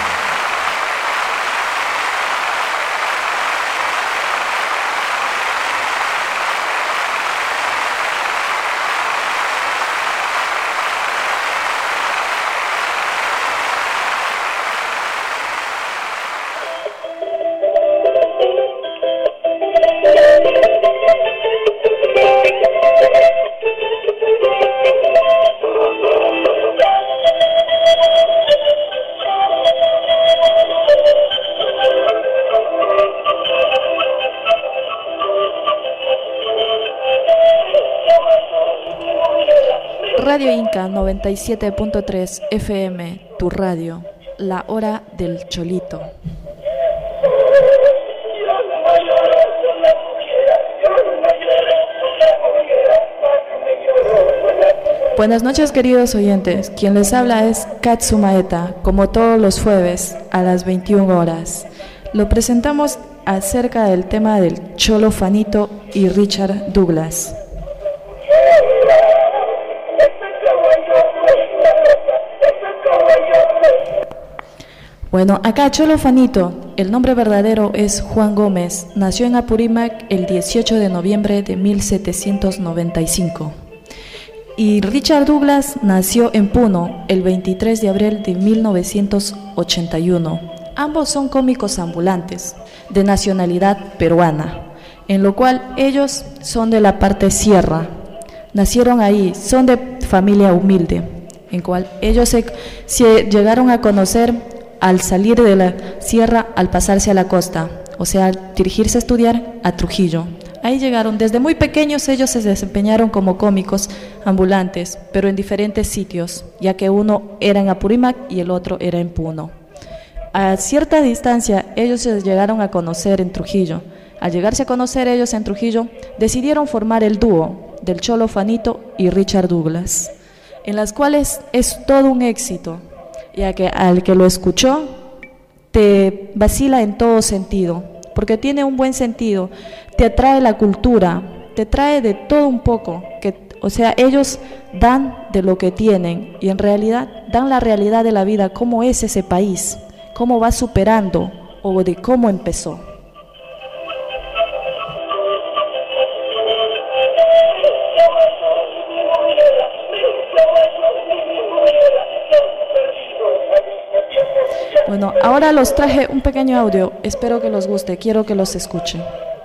Radio Inca 97.3 FM, tu radio, la hora del Cholito. Buenas noches, queridos oyentes. Quien les habla es Katsu Maeta, como todos los jueves a las 21 horas. Lo presentamos acerca del tema del Cholo Fanito y Richard Douglas. Bueno, acá Cholo Fanito, el nombre verdadero es Juan Gómez, nació en Apurímac el 18 de noviembre de 1795. Y Richard Douglas nació en Puno el 23 de abril de 1981. Ambos son cómicos ambulantes, de nacionalidad peruana, en lo cual ellos son de la parte sierra. Nacieron ahí, son de familia humilde, en cual ellos se llegaron a conocer al salir de la sierra, al pasarse a la costa, o sea, al dirigirse a estudiar a Trujillo. Ahí llegaron, desde muy pequeños ellos se desempeñaron como cómicos ambulantes, pero en diferentes sitios, ya que uno era en Apurímac y el otro era en Puno. A cierta distancia ellos se llegaron a conocer en Trujillo. Al llegarse a conocer ellos en Trujillo, decidieron formar el dúo del Cholo Fanito y Richard Douglas, en las cuales es todo un éxito, ya que al que lo escuchó te vacila en todo sentido, porque tiene un buen sentido, te atrae la cultura, te trae de todo un poco, o sea, ellos dan de lo que tienen y en realidad dan la realidad de la vida, cómo es ese país, cómo va superando o de cómo empezó. Bueno, ahora los traje un pequeño audio, espero que les guste, quiero que los escuchen.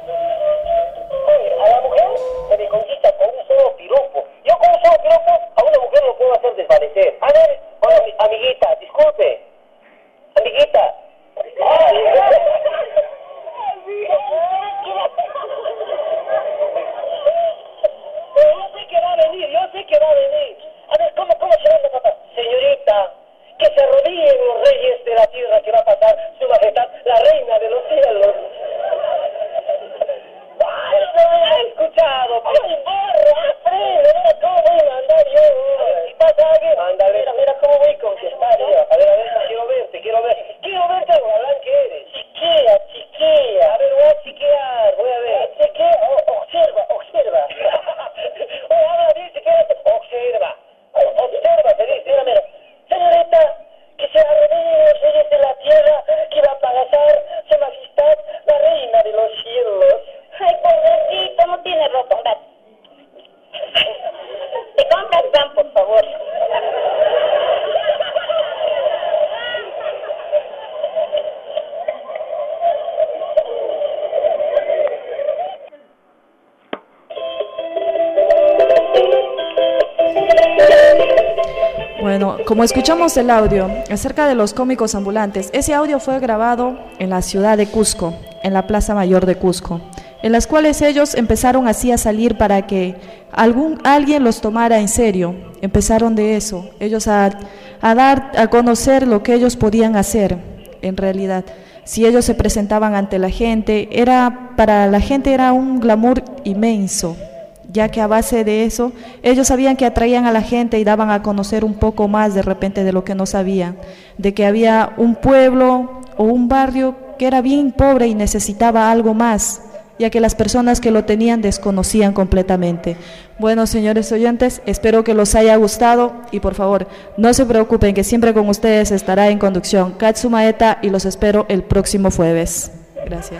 Bueno, como escuchamos el audio acerca de los cómicos ambulantes, ese audio fue grabado en la ciudad de Cusco, en la Plaza Mayor de Cusco, en las cuales ellos empezaron así a salir para que alguien los tomara en serio. Empezaron de eso, ellos a dar a conocer lo que ellos podían hacer en realidad. Si ellos se presentaban ante la gente, para la gente era un glamour inmenso, ya que a base de eso, ellos sabían que atraían a la gente y daban a conocer un poco más de repente de lo que no sabían, de que había un pueblo o un barrio que era bien pobre y necesitaba algo más, ya que las personas que lo tenían desconocían completamente. Bueno, señores oyentes, espero que los haya gustado y por favor, no se preocupen que siempre con ustedes estará en conducción Katsu Maeta y los espero el próximo jueves. Gracias.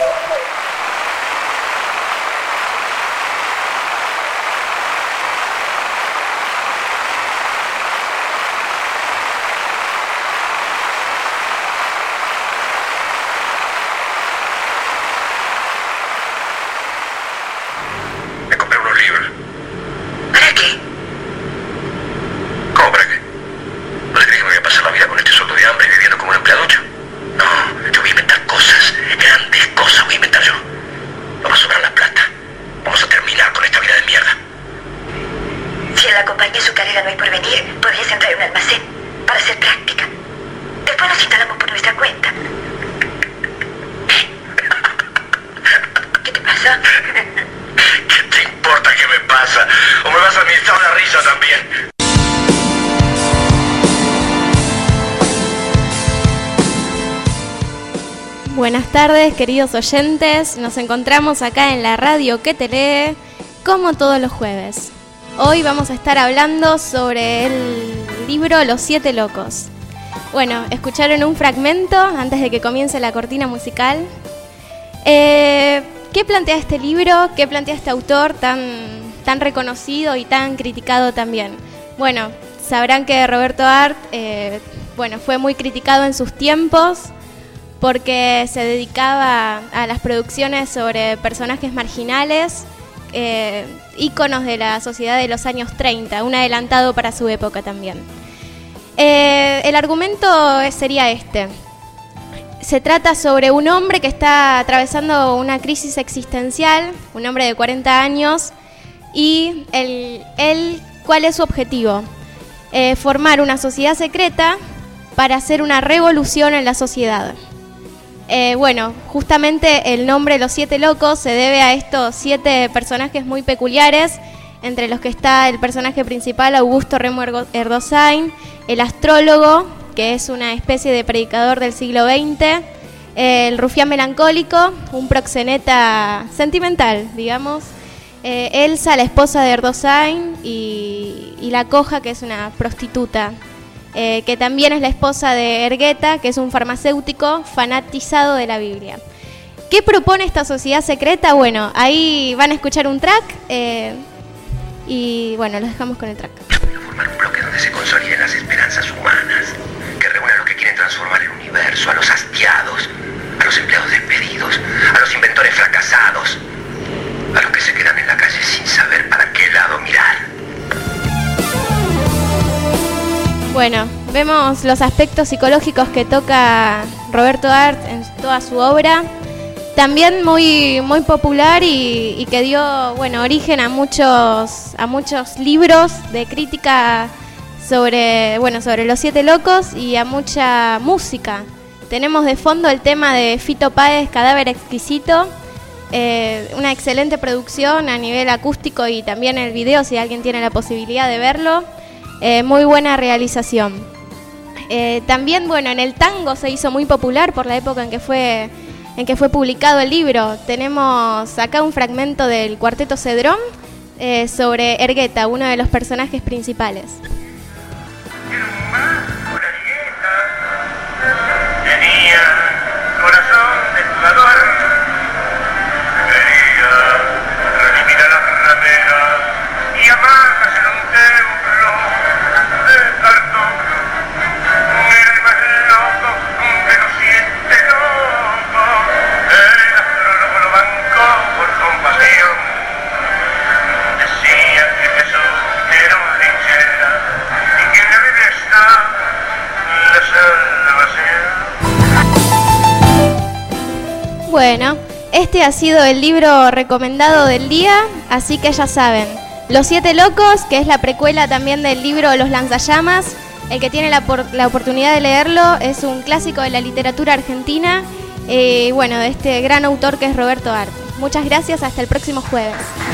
Buenas tardes, queridos oyentes. Nos encontramos acá en la radio que te lee, como todos los jueves. Hoy vamos a estar hablando sobre el libro Los Siete Locos. Bueno, escucharon un fragmento antes de que comience la cortina musical. ¿Qué plantea este libro? ¿Qué plantea este autor tan reconocido y tan criticado también? Bueno, sabrán que Roberto Arlt fue muy criticado en sus tiempos, porque se dedicaba a las producciones sobre personajes marginales, íconos de la sociedad de los años 30, un adelantado para su época también. El argumento sería este. Se trata sobre un hombre que está atravesando una crisis existencial, un hombre de 40 años, y él ¿cuál es su objetivo? Formar una sociedad secreta para hacer una revolución en la sociedad. Justamente el nombre Los Siete Locos se debe a estos 7 personajes muy peculiares, entre los que está el personaje principal, Augusto Remo Erdosín, el astrólogo, que es una especie de predicador del siglo XX, el rufián melancólico, un proxeneta sentimental, digamos, Elsa, la esposa de Erdosín, y la coja, que es una prostituta. que también es la esposa de Ergueta, que es un farmacéutico fanatizado de la Biblia. ¿Qué propone esta sociedad secreta? Bueno, ahí van a escuchar un track y bueno, los dejamos con el track. Formar un bloque donde se consoliden las esperanzas humanas, que reúna a los que quieren transformar el universo, a los hastiados, a los empleados despedidos, a los inventores fracasados, a los que se quedan en la calle sin saber para qué lado mirar. Bueno, vemos los aspectos psicológicos que toca Roberto Art en toda su obra. También muy popular y que dio, bueno, origen a muchos libros de crítica sobre los Siete Locos y a mucha música. Tenemos de fondo el tema de Fito Páez, Cadáver Exquisito, una excelente producción a nivel acústico y también el video, si alguien tiene la posibilidad de verlo, muy buena realización. También, bueno, en el tango se hizo muy popular por la época en que fue publicado el libro. Tenemos acá un fragmento del Cuarteto Cedrón sobre Ergueta, uno de los personajes principales. Tenía corazón de jugador, quería redimir a las rameras y amarlas en un templo de cartón. Era el más loco de los siete locos, el astrólogo lo bancó por compasión. Decía que Jesús era un linchera y que en la Biblia está la salvación. Bueno, este ha sido el libro recomendado del día, así que ya saben, Los Siete Locos, que es la precuela también del libro Los Lanzallamas. El que tiene la oportunidad de leerlo es un clásico de la literatura argentina, bueno, de este gran autor que es Roberto Art. Muchas gracias, hasta el próximo jueves.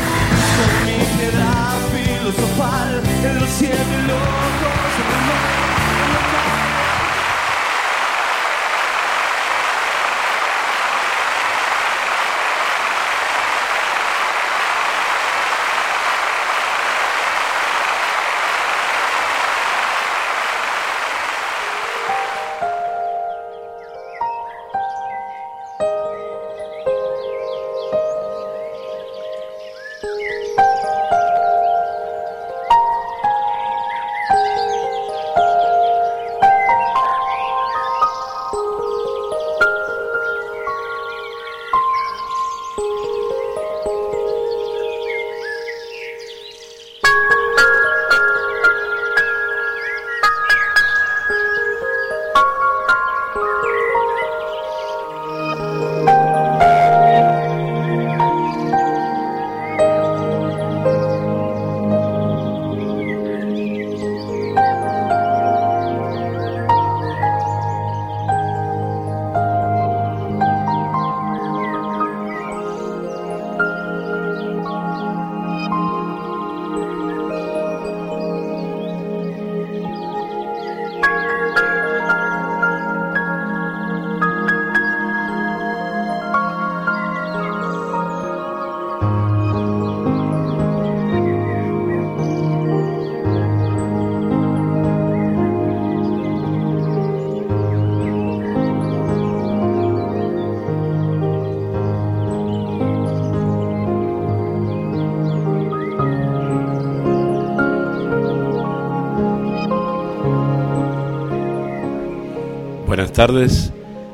Buenas tardes,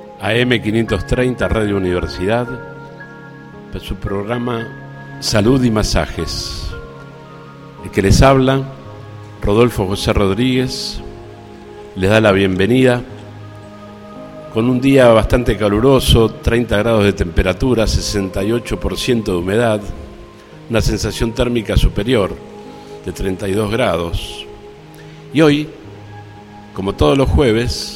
AM530 Radio Universidad, su programa Salud y Masajes. El que les habla, Rodolfo José Rodríguez, les da la bienvenida con un día bastante caluroso, 30 grados de temperatura, 68% de humedad, una sensación térmica superior de 32 grados. Y hoy, como todos los jueves,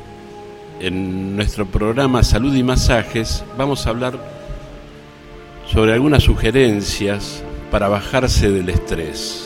en nuestro programa Salud y Masajes vamos a hablar sobre algunas sugerencias para bajarse del estrés.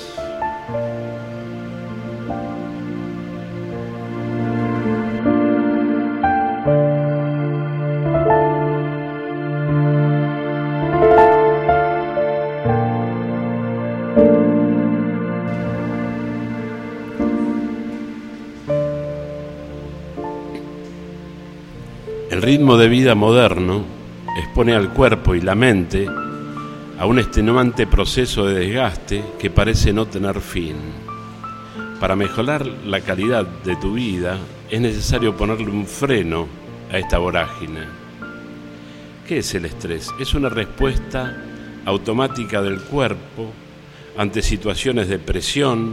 El ritmo de vida moderno expone al cuerpo y la mente a un extenuante proceso de desgaste que parece no tener fin. Para mejorar la calidad de tu vida es necesario ponerle un freno a esta vorágine. ¿Qué es el estrés? Es una respuesta automática del cuerpo ante situaciones de presión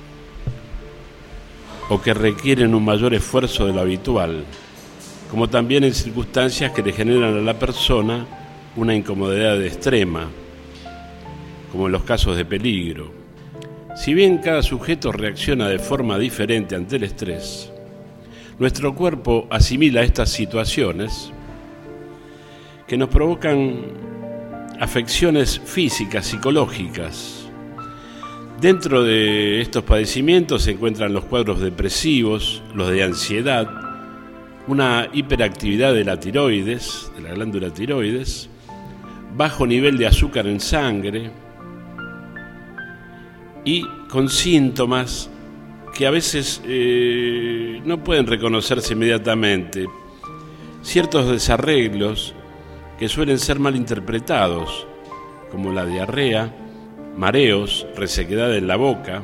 o que requieren un mayor esfuerzo de lo habitual, como también en circunstancias que le generan a la persona una incomodidad extrema, como en los casos de peligro. Si bien cada sujeto reacciona de forma diferente ante el estrés, nuestro cuerpo asimila estas situaciones que nos provocan afecciones físicas, psicológicas. Dentro de estos padecimientos se encuentran los cuadros depresivos, los de ansiedad, una hiperactividad de la tiroides, de la glándula tiroides, bajo nivel de azúcar en sangre y con síntomas que a veces no pueden reconocerse inmediatamente, ciertos desarreglos que suelen ser mal interpretados, como la diarrea, mareos, resequedad en la boca,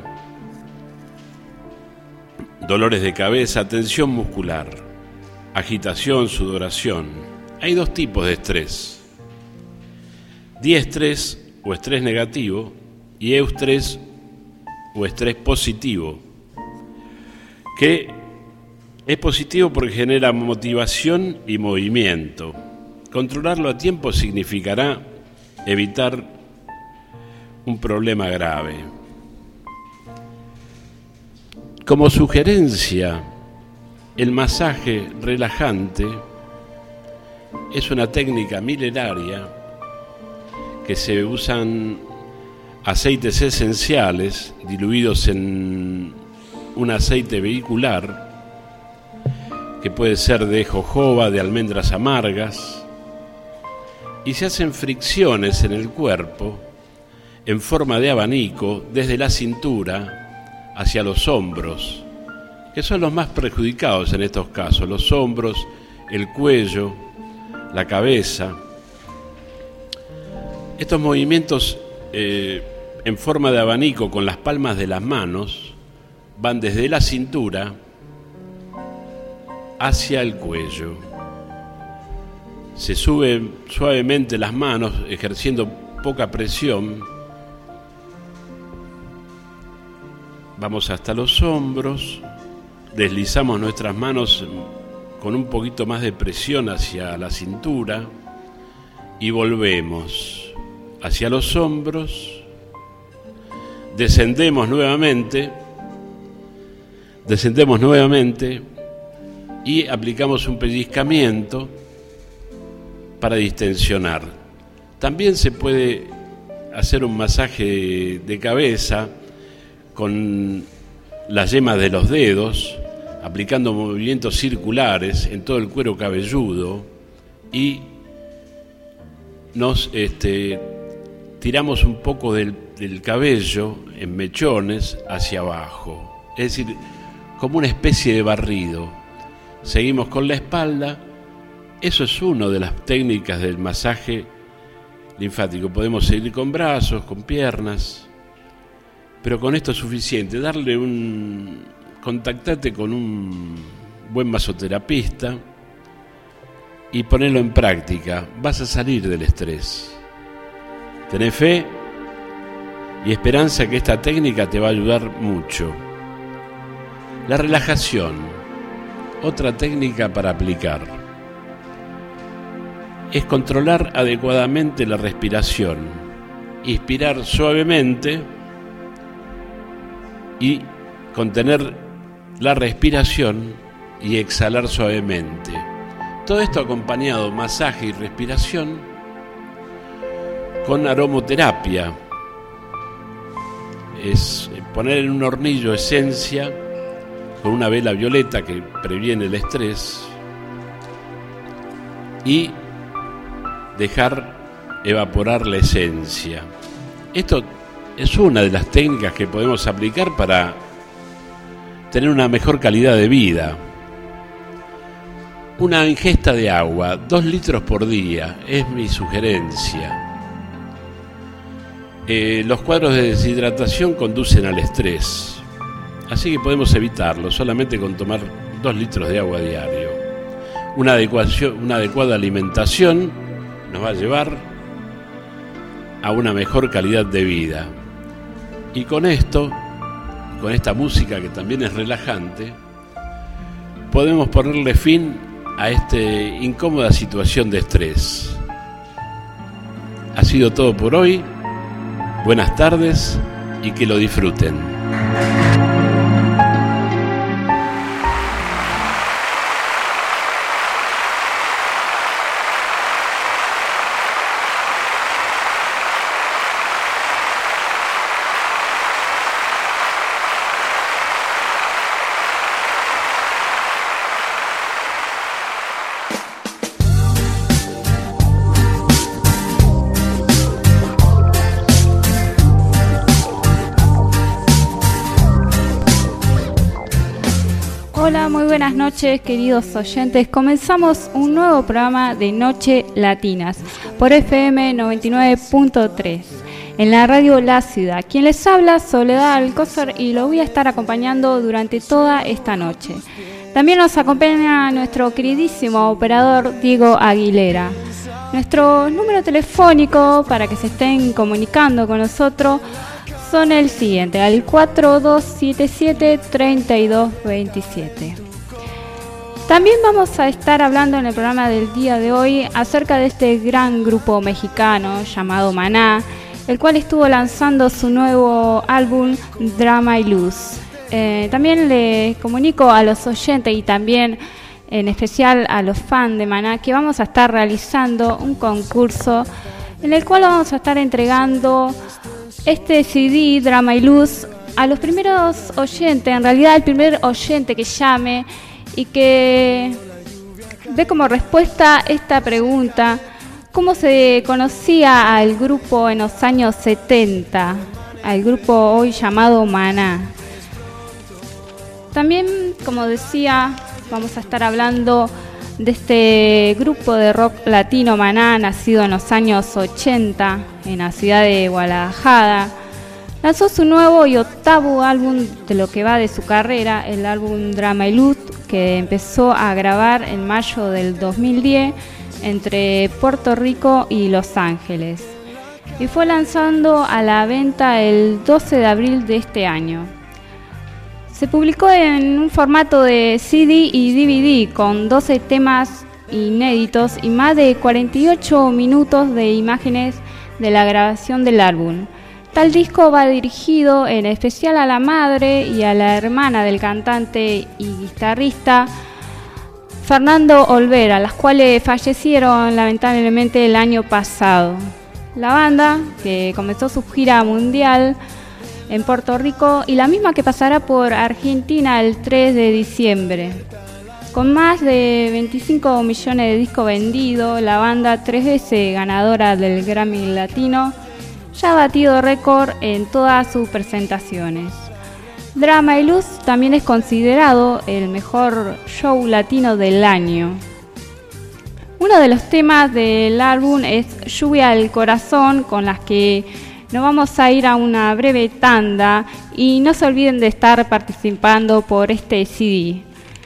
dolores de cabeza, tensión muscular, agitación, sudoración. Hay dos tipos de estrés: diestrés o estrés negativo y eustrés o estrés positivo, que es positivo porque genera motivación y movimiento. Controlarlo a tiempo significará evitar un problema grave. Como sugerencia, el masaje relajante es una técnica milenaria que se usan aceites esenciales diluidos en un aceite vehicular que puede ser de jojoba, de almendras amargas, y se hacen fricciones en el cuerpo en forma de abanico desde la cintura hacia los hombros, que son los más perjudicados en estos casos: los hombros, el cuello, la cabeza. Estos movimientos en forma de abanico con las palmas de las manos van desde la cintura hacia el cuello. Se suben suavemente las manos ejerciendo poca presión. Vamos hasta los hombros, deslizamos nuestras manos con un poquito más de presión hacia la cintura y volvemos hacia los hombros, descendemos nuevamente y aplicamos un pellizcamiento para distensionar. También se puede hacer un masaje de cabeza con las yemas de los dedos, aplicando movimientos circulares en todo el cuero cabelludo, y nos tiramos un poco del cabello en mechones hacia abajo, es decir, como una especie de barrido. Seguimos con la espalda. Eso es una de las técnicas del masaje linfático. Podemos seguir con brazos, con piernas, pero con esto es suficiente. Contactate con un buen masoterapista y ponerlo en práctica. Vas a salir del estrés. Tené fe y esperanza que esta técnica te va a ayudar mucho. La relajación, otra técnica para aplicar, es controlar adecuadamente la respiración, inspirar suavemente y contener la respiración y exhalar suavemente. Todo esto acompañado de masaje y respiración con aromoterapia. Es poner en un hornillo esencia con una vela violeta que previene el estrés y dejar evaporar la esencia. Esto es una de las técnicas que podemos aplicar para tener una mejor calidad de vida. una ingesta de agua, 2 litros por día, es mi sugerencia. Los cuadros de deshidratación conducen al estrés, así que podemos evitarlo solamente con tomar 2 litros de agua diario. Una adecuada alimentación nos va a llevar a una mejor calidad de vida. Y con esto, con esta música que también es relajante, podemos ponerle fin a esta incómoda situación de estrés. Ha sido todo por hoy. Buenas tardes y que lo disfruten. Hola, muy buenas noches, queridos oyentes. Comenzamos un nuevo programa de Noche Latinas por FM 99.3 en la radio La Ciudad. Quien les habla, Soledad Alcózar, y lo voy a estar acompañando durante toda esta noche. También nos acompaña nuestro queridísimo operador Diego Aguilera. Nuestro número telefónico para que se estén comunicando con nosotros son el siguiente, al 4277-3227. También vamos a estar hablando en el programa del día de hoy acerca de este gran grupo mexicano llamado Maná, el cual estuvo lanzando su nuevo álbum Drama y Luz. También le comunico a los oyentes y también en especial a los fans de Maná que vamos a estar realizando un concurso en el cual vamos a estar entregando este CD, Drama y Luz, a los primeros oyentes, en realidad el primer oyente que llame y que dé como respuesta esta pregunta: ¿cómo se conocía al grupo en los años 70? Al grupo hoy llamado Maná. También, como decía, vamos a estar hablando de este grupo de rock latino Maná, nacido en los años 80 en la ciudad de Guadalajara. Lanzó su nuevo y octavo álbum de lo que va de su carrera, el álbum Drama y Luz, que empezó a grabar en mayo del 2010 entre Puerto Rico y Los Ángeles, y fue lanzando a la venta el 12 de abril de este año. Se publicó en un formato de CD y DVD con 12 temas inéditos y más de 48 minutos de imágenes de la grabación del álbum. Tal disco va dirigido en especial a la madre y a la hermana del cantante y guitarrista Fernando Olvera, las cuales fallecieron lamentablemente el año pasado. La banda, que comenzó su gira mundial en Puerto Rico y la misma que pasará por Argentina el 3 de diciembre. Con más de 25 millones de discos vendidos, la banda, 3 veces ganadora del Grammy Latino, ya ha batido récord en todas sus presentaciones. Drama y Luz también es considerado el mejor show latino del año. Uno de los temas del álbum es Lluvia al Corazón, con las que nos vamos a ir a una breve tanda y no se olviden de estar participando por este CD.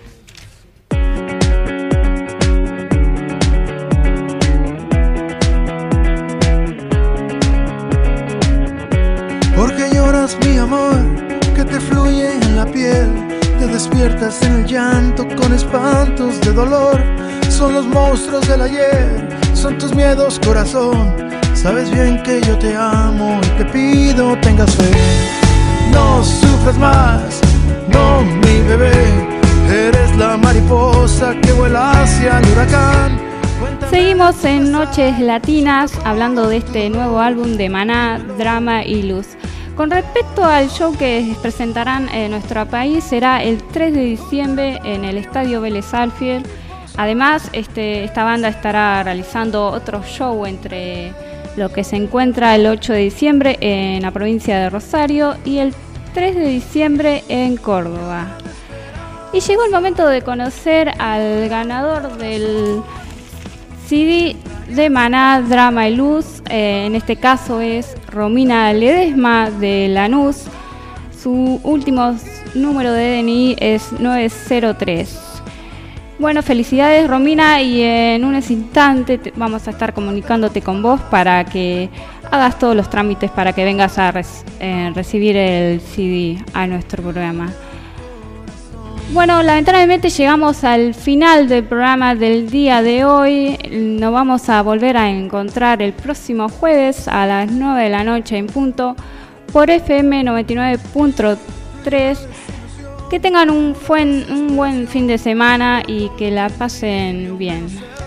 Porque lloras, mi amor, que te fluye en la piel, te despiertas en el llanto con espantos de dolor. Son los monstruos del ayer, son tus miedos, corazón. Sabes bien que yo te amo y te pido tengas fe. No sufras más, no mi bebé, eres la mariposa que vuela hacia el huracán. Seguimos en Noches Latinas hablando de este nuevo álbum de Maná, Drama y Luz. Con respecto al show que presentarán en nuestro país, será el 3 de diciembre en el Estadio Vélez Sarsfield. Además, esta banda estará realizando otro show entre lo que se encuentra el 8 de diciembre en la provincia de Rosario y el 3 de diciembre en Córdoba. Y llegó el momento de conocer al ganador del CD de Maná, Drama y Luz. En este caso es Romina Ledesma de Lanús. Su último número de DNI es 903. Bueno, felicidades Romina, y en un instante vamos a estar comunicándote con vos para que hagas todos los trámites para que vengas a recibir el CD a nuestro programa. Bueno, lamentablemente llegamos al final del programa del día de hoy. Nos vamos a volver a encontrar el próximo jueves a las 9 de la noche en punto por FM 99.3. Que tengan un buen fin de semana y que la pasen bien.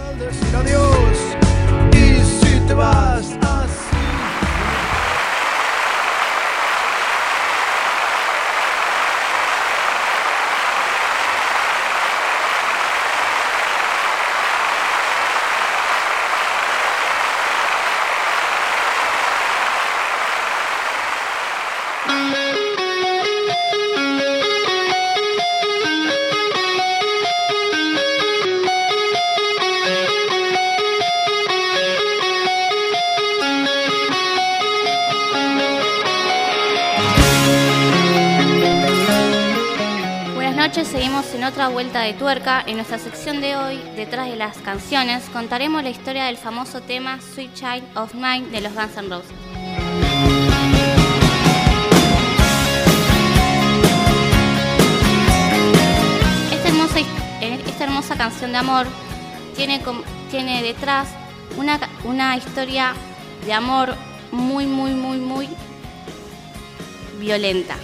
Y si te vas seguimos en otra vuelta de tuerca. En nuestra sección de hoy, detrás de las canciones, contaremos la historia del famoso tema Sweet Child of Mine de los Guns N' Roses. Esta hermosa canción de amor tiene detrás una historia de amor muy violenta.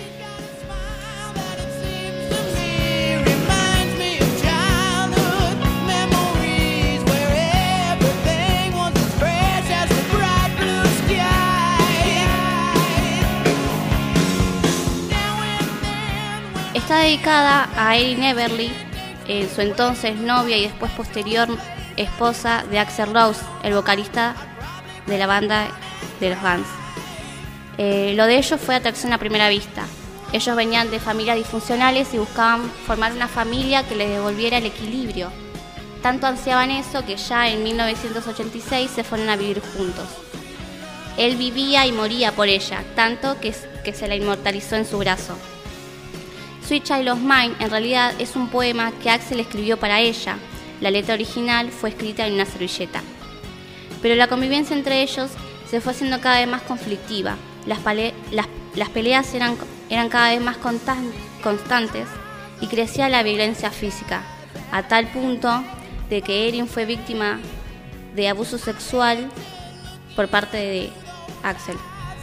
Está dedicada a Erin Everly, su entonces novia y después posterior esposa de Axl Rose, el vocalista de la banda de los Guns. Lo de ellos fue atracción a primera vista. Ellos venían de familias disfuncionales y buscaban formar una familia que les devolviera el equilibrio. Tanto ansiaban eso que ya en 1986 se fueron a vivir juntos. Él vivía y moría por ella, tanto que se la inmortalizó en su brazo. Sweet Child of Mine en realidad es un poema que Axl escribió para ella. La letra original fue escrita en una servilleta. Pero la convivencia entre ellos se fue haciendo cada vez más conflictiva. Las peleas eran cada vez más constantes y crecía la violencia física, a tal punto de que Erin fue víctima de abuso sexual por parte de Axl.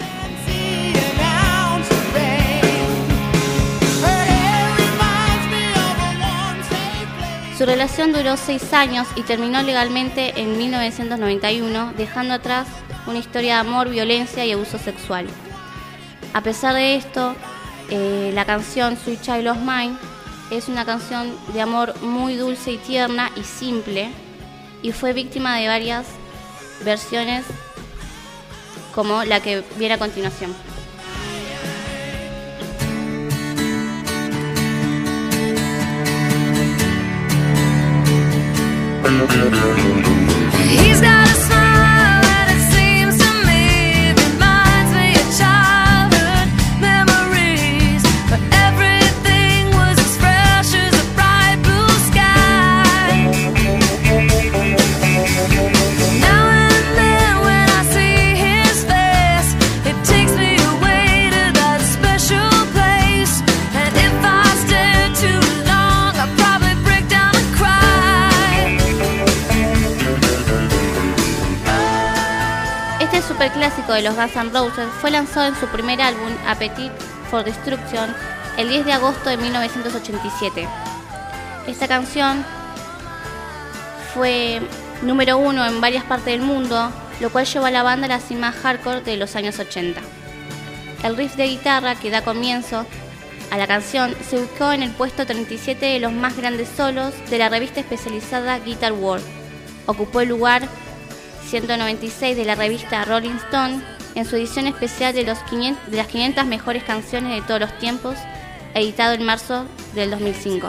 Su relación duró 6 años y terminó legalmente en 1991, dejando atrás una historia de amor, violencia y abuso sexual. A pesar de esto, la canción Sweet Child of Mine es una canción de amor muy dulce y tierna y simple, y fue víctima de varias versiones como la que viene a continuación. He's got a smile that it seems to me reminds me of childhood memories, but everything was as fresh as a bright blue sky. Now and then when I see his face, it takes me away to that special place, and if I stare too long, I'll probably break down and cry. Este superclásico de los Guns N' Roses fue lanzado en su primer álbum, Appetite for Destruction, el 10 de agosto de 1987. Esta canción fue número 1 en varias partes del mundo, lo cual llevó a la banda a la cima hardcore de los años 80. El riff de guitarra que da comienzo a la canción se ubicó en el puesto 37 de los más grandes solos de la revista especializada Guitar World. Ocupó el lugar 196 de la revista Rolling Stone en su edición especial de las 500 mejores canciones de todos los tiempos editado en marzo del 2005.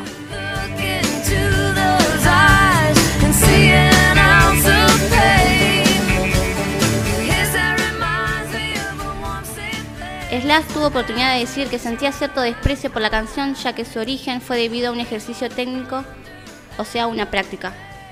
Slash tuvo oportunidad de decir que sentía cierto desprecio por la canción, ya que su origen fue debido a un ejercicio técnico, o sea, una práctica.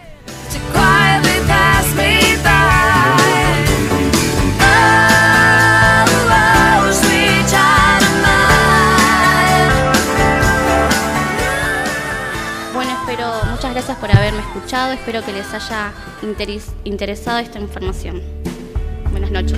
Bueno, muchas gracias por haberme escuchado, espero que les haya interesado esta información. Buenas noches.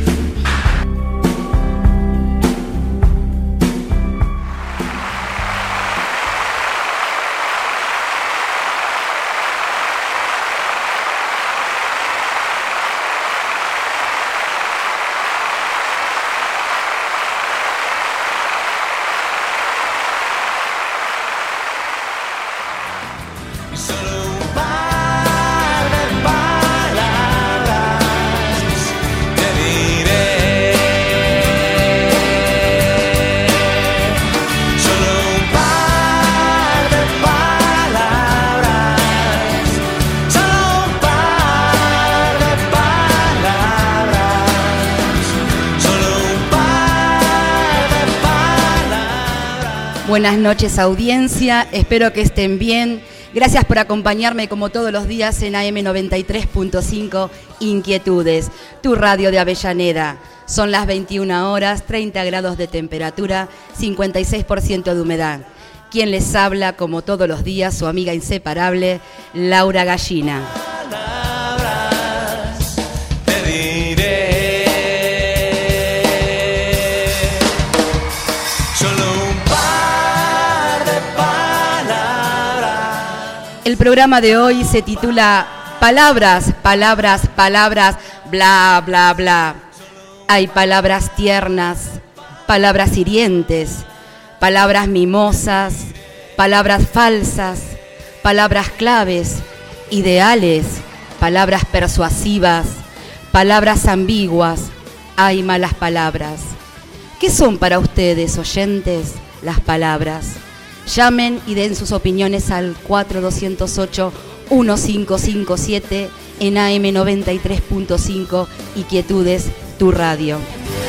Buenas noches, audiencia, espero que estén bien. Gracias por acompañarme como todos los días en AM 93.5 Inquietudes, tu radio de Avellaneda. Son las 21 horas, 30 grados de temperatura, 56% de humedad. Quien les habla como todos los días, su amiga inseparable, Laura Gallina. El programa de hoy se titula Palabras, palabras, palabras, bla, bla, bla. Hay palabras tiernas, palabras hirientes, palabras mimosas, palabras falsas, palabras claves, ideales, palabras persuasivas, palabras ambiguas. Hay malas palabras. ¿Qué son para ustedes, oyentes, las palabras? Llamen y den sus opiniones al 4208-1557 en AM 93.5 Inquietudes, tu radio.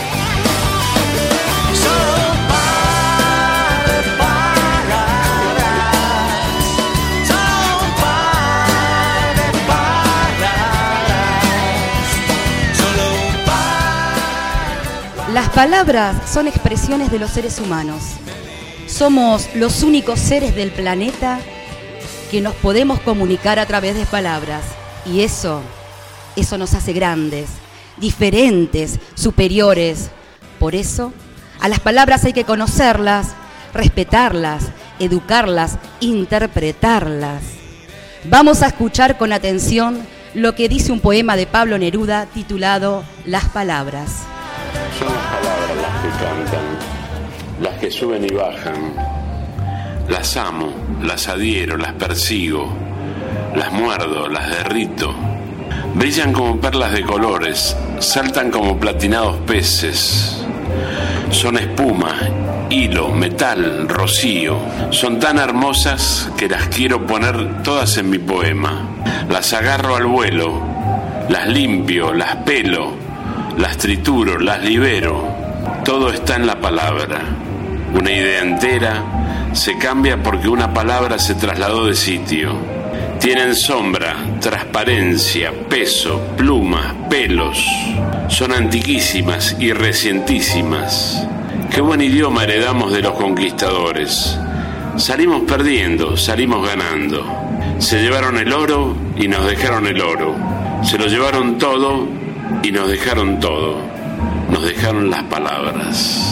Las palabras son expresiones de los seres humanos. Somos los únicos seres del planeta que nos podemos comunicar a través de palabras. Y eso nos hace grandes, diferentes, superiores. Por eso, a las palabras hay que conocerlas, respetarlas, educarlas, interpretarlas. Vamos a escuchar con atención lo que dice un poema de Pablo Neruda titulado Las palabras. Son las palabras las que cantan, las que suben y bajan. Las amo, las adhiero, las persigo, las muerdo, las derrito. Brillan como perlas de colores, saltan como platinados peces. Son espuma, hilo, metal, rocío. Son tan hermosas que las quiero poner todas en mi poema. Las agarro al vuelo, las limpio, las pelo, las trituro, las libero. Todo está en la palabra. Una idea entera se cambia porque una palabra se trasladó de sitio. Tienen sombra, transparencia, peso, plumas, pelos. Son antiquísimas y recientísimas. Qué buen idioma heredamos de los conquistadores. Salimos perdiendo, salimos ganando. Se llevaron el oro y nos dejaron el oro. Se lo llevaron todo y nos dejaron todo. Nos dejaron las palabras.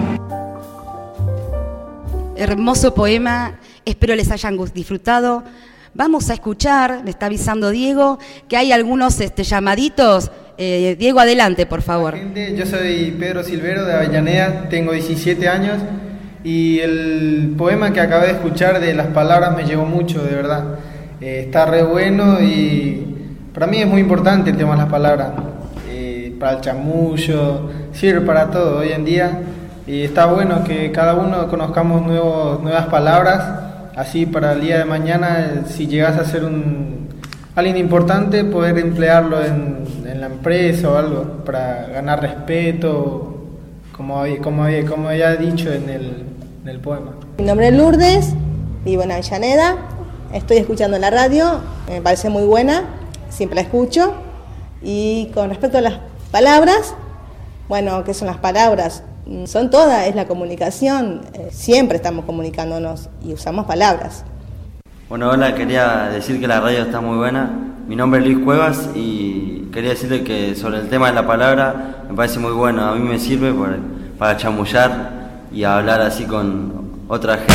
Hermoso poema, espero les hayan disfrutado. Vamos a escuchar, me está avisando Diego, que hay algunos llamaditos. Diego, adelante, por favor. Yo soy Pedro Silvero de Avellaneda, tengo 17 años y el poema que acabé de escuchar de las palabras me llegó mucho, de verdad. Está re bueno y para mí es muy importante el tema de las palabras. Para el chamullo, sirve para todo hoy en día. y está bueno que cada uno conozcamos nuevas palabras, así para el día de mañana, si llegas a ser alguien importante, poder emplearlo en la empresa o algo, para ganar respeto, como ya he dicho en el poema. Mi nombre es Lourdes, vivo en Avellaneda, estoy escuchando la radio, me parece muy buena, siempre la escucho. Y con respecto a las palabras, bueno, ¿qué son las palabras? Son todas, es la comunicación, siempre estamos comunicándonos y usamos palabras. Bueno, hola, quería decir que la radio está muy buena. Mi nombre es Luis Cuevas y quería decirle que sobre el tema de la palabra me parece muy bueno. A mí me sirve para chamullar y hablar así con otra gente.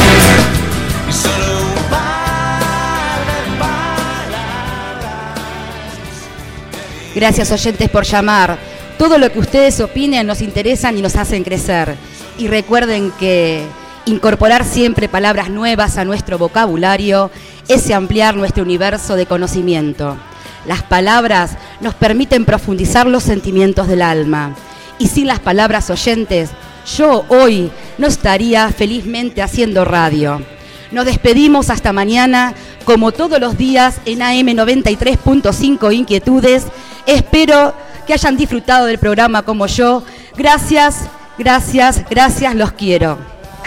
Gracias, oyentes, por llamar. Todo lo que ustedes opinen nos interesan y nos hacen crecer. Y recuerden que incorporar siempre palabras nuevas a nuestro vocabulario es ampliar nuestro universo de conocimiento. Las palabras nos permiten profundizar los sentimientos del alma. Y sin las palabras, oyentes, yo hoy no estaría felizmente haciendo radio. Nos despedimos hasta mañana, como todos los días en AM 93.5 Inquietudes. Espero que hayan disfrutado del programa como yo. Gracias, gracias, gracias, los quiero.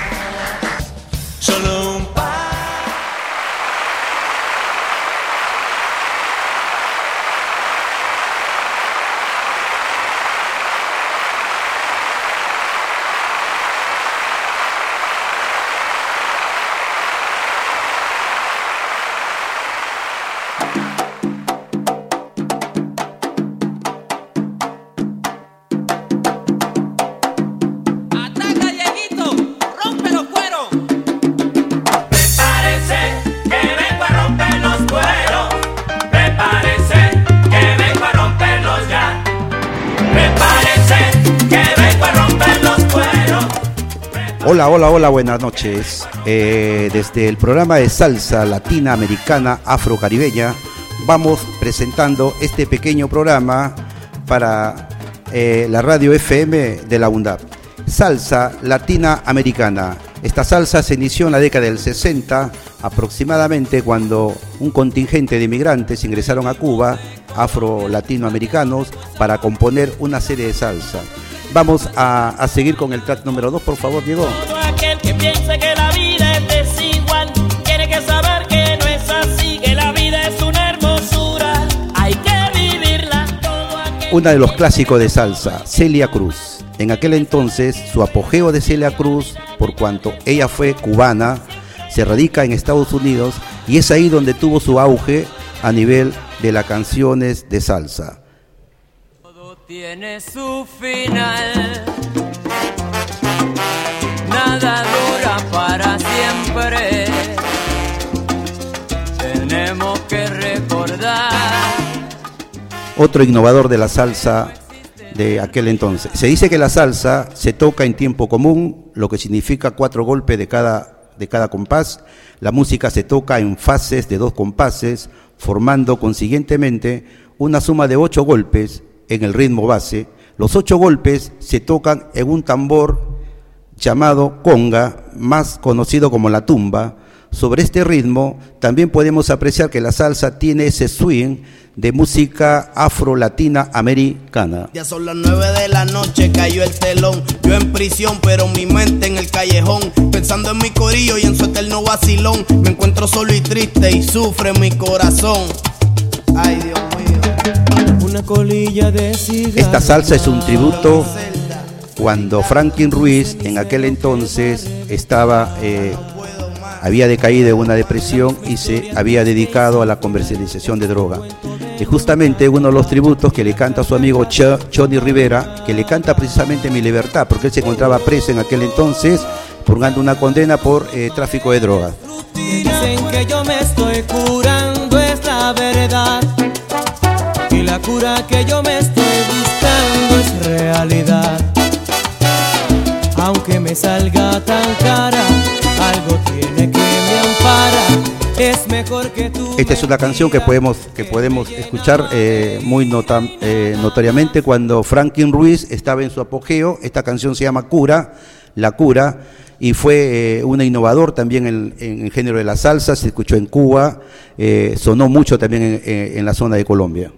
Hola, buenas noches. Desde el programa de salsa latina, americana, afrocaribeña, vamos presentando este pequeño programa para la radio FM de la UNDAP. Salsa latina americana. Esta salsa se inició en la década del 60, aproximadamente, cuando un contingente de inmigrantes ingresaron a Cuba, afro-latinoamericanos, para componer una serie de salsa. Vamos a seguir con el track número 2, por favor, Diego. Todo aquel que piense que la vida es desigual tiene que saber que no es así, que la vida es una hermosura, hay que vivirla. Una de los clásicos de salsa, Celia Cruz. En aquel entonces, su apogeo de Celia Cruz, por cuanto ella fue cubana, se radica en Estados Unidos y es ahí donde tuvo su auge a nivel de las canciones de salsa. Tiene su final, nada dura para siempre, tenemos que recordar. Otro innovador de la salsa de aquel entonces. Se dice que la salsa se toca en tiempo común, lo que significa 4 golpes de cada compás. La música se toca en fases de 2 compases, formando consiguientemente una suma de 8 golpes en el ritmo base. Los 8 golpes se tocan en un tambor llamado conga, más conocido como la tumba. Sobre este ritmo también podemos apreciar que la salsa tiene ese swing de música afro-latina americana. Ya son las 9 de la noche, cayó el telón. Yo en prisión, pero mi mente en el callejón, pensando en mi corillo y en su eterno vacilón. Me encuentro solo y triste y sufre mi corazón. Ay, Dios mío. Una colilla de cigarro. Esta salsa es un tributo cuando Franklin Ruiz en aquel entonces había decaído en una depresión y se había dedicado a la comercialización de droga. Y justamente uno de los tributos que le canta a su amigo Johnny Rivera, que le canta precisamente Mi Libertad, porque él se encontraba preso en aquel entonces, purgando una condena por tráfico de drogas. Dicen que yo me estoy curando, es la verdad, y la cura que yo me estoy buscando es realidad. Aunque me salga tan cara, algo tiene que me ampara. Es mejor que tú. Esta es una canción que podemos escuchar muy notoriamente cuando Franklin Ruiz estaba en su apogeo. Esta canción se llama Cura. La Cura, y fue un innovador también en el género de la salsa. Se escuchó en Cuba, sonó mucho también en la zona de Colombia.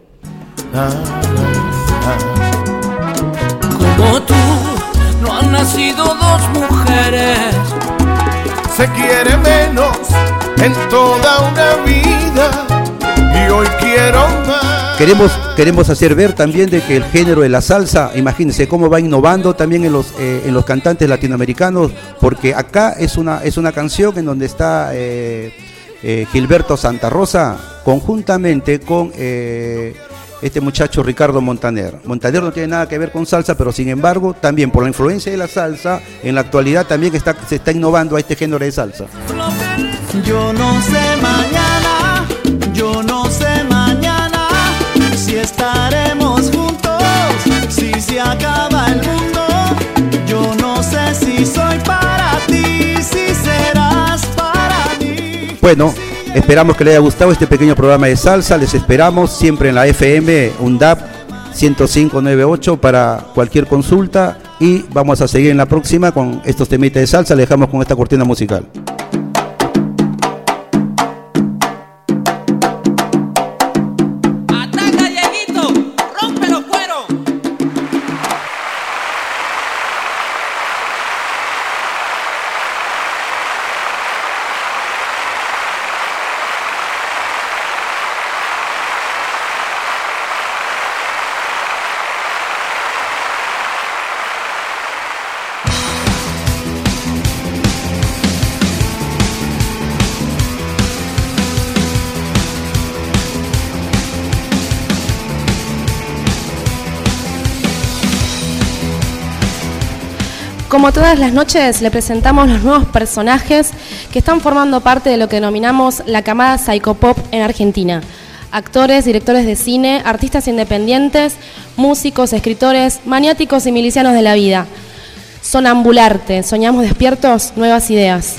Como tú, no han nacido dos mujeres. Se quiere menos en toda una vida y hoy quiero más. Queremos hacer ver también de que el género de la salsa, imagínense cómo va innovando también en los cantantes latinoamericanos, porque acá es una canción en donde está Gilberto Santa Rosa conjuntamente con este muchacho Ricardo Montaner. Montaner no tiene nada que ver con salsa, pero sin embargo también por la influencia de la salsa en la actualidad también se está innovando a este género de salsa. Yo no sé mañana, yo no sé mañana si estaremos juntos, si se acaba el mundo. Yo no sé si soy para ti, si serás para mí. Bueno, esperamos que les haya gustado este pequeño programa de salsa. Les esperamos siempre en la FM UNDAP 105.98 para cualquier consulta, y vamos a seguir en la próxima con estos temitas de salsa. Les dejamos con esta cortina musical. Como todas las noches, le presentamos los nuevos personajes que están formando parte de lo que denominamos la camada Psychopop en Argentina. Actores, directores de cine, artistas independientes, músicos, escritores, maniáticos y milicianos de la vida. Sonambularte, soñamos despiertos, nuevas ideas.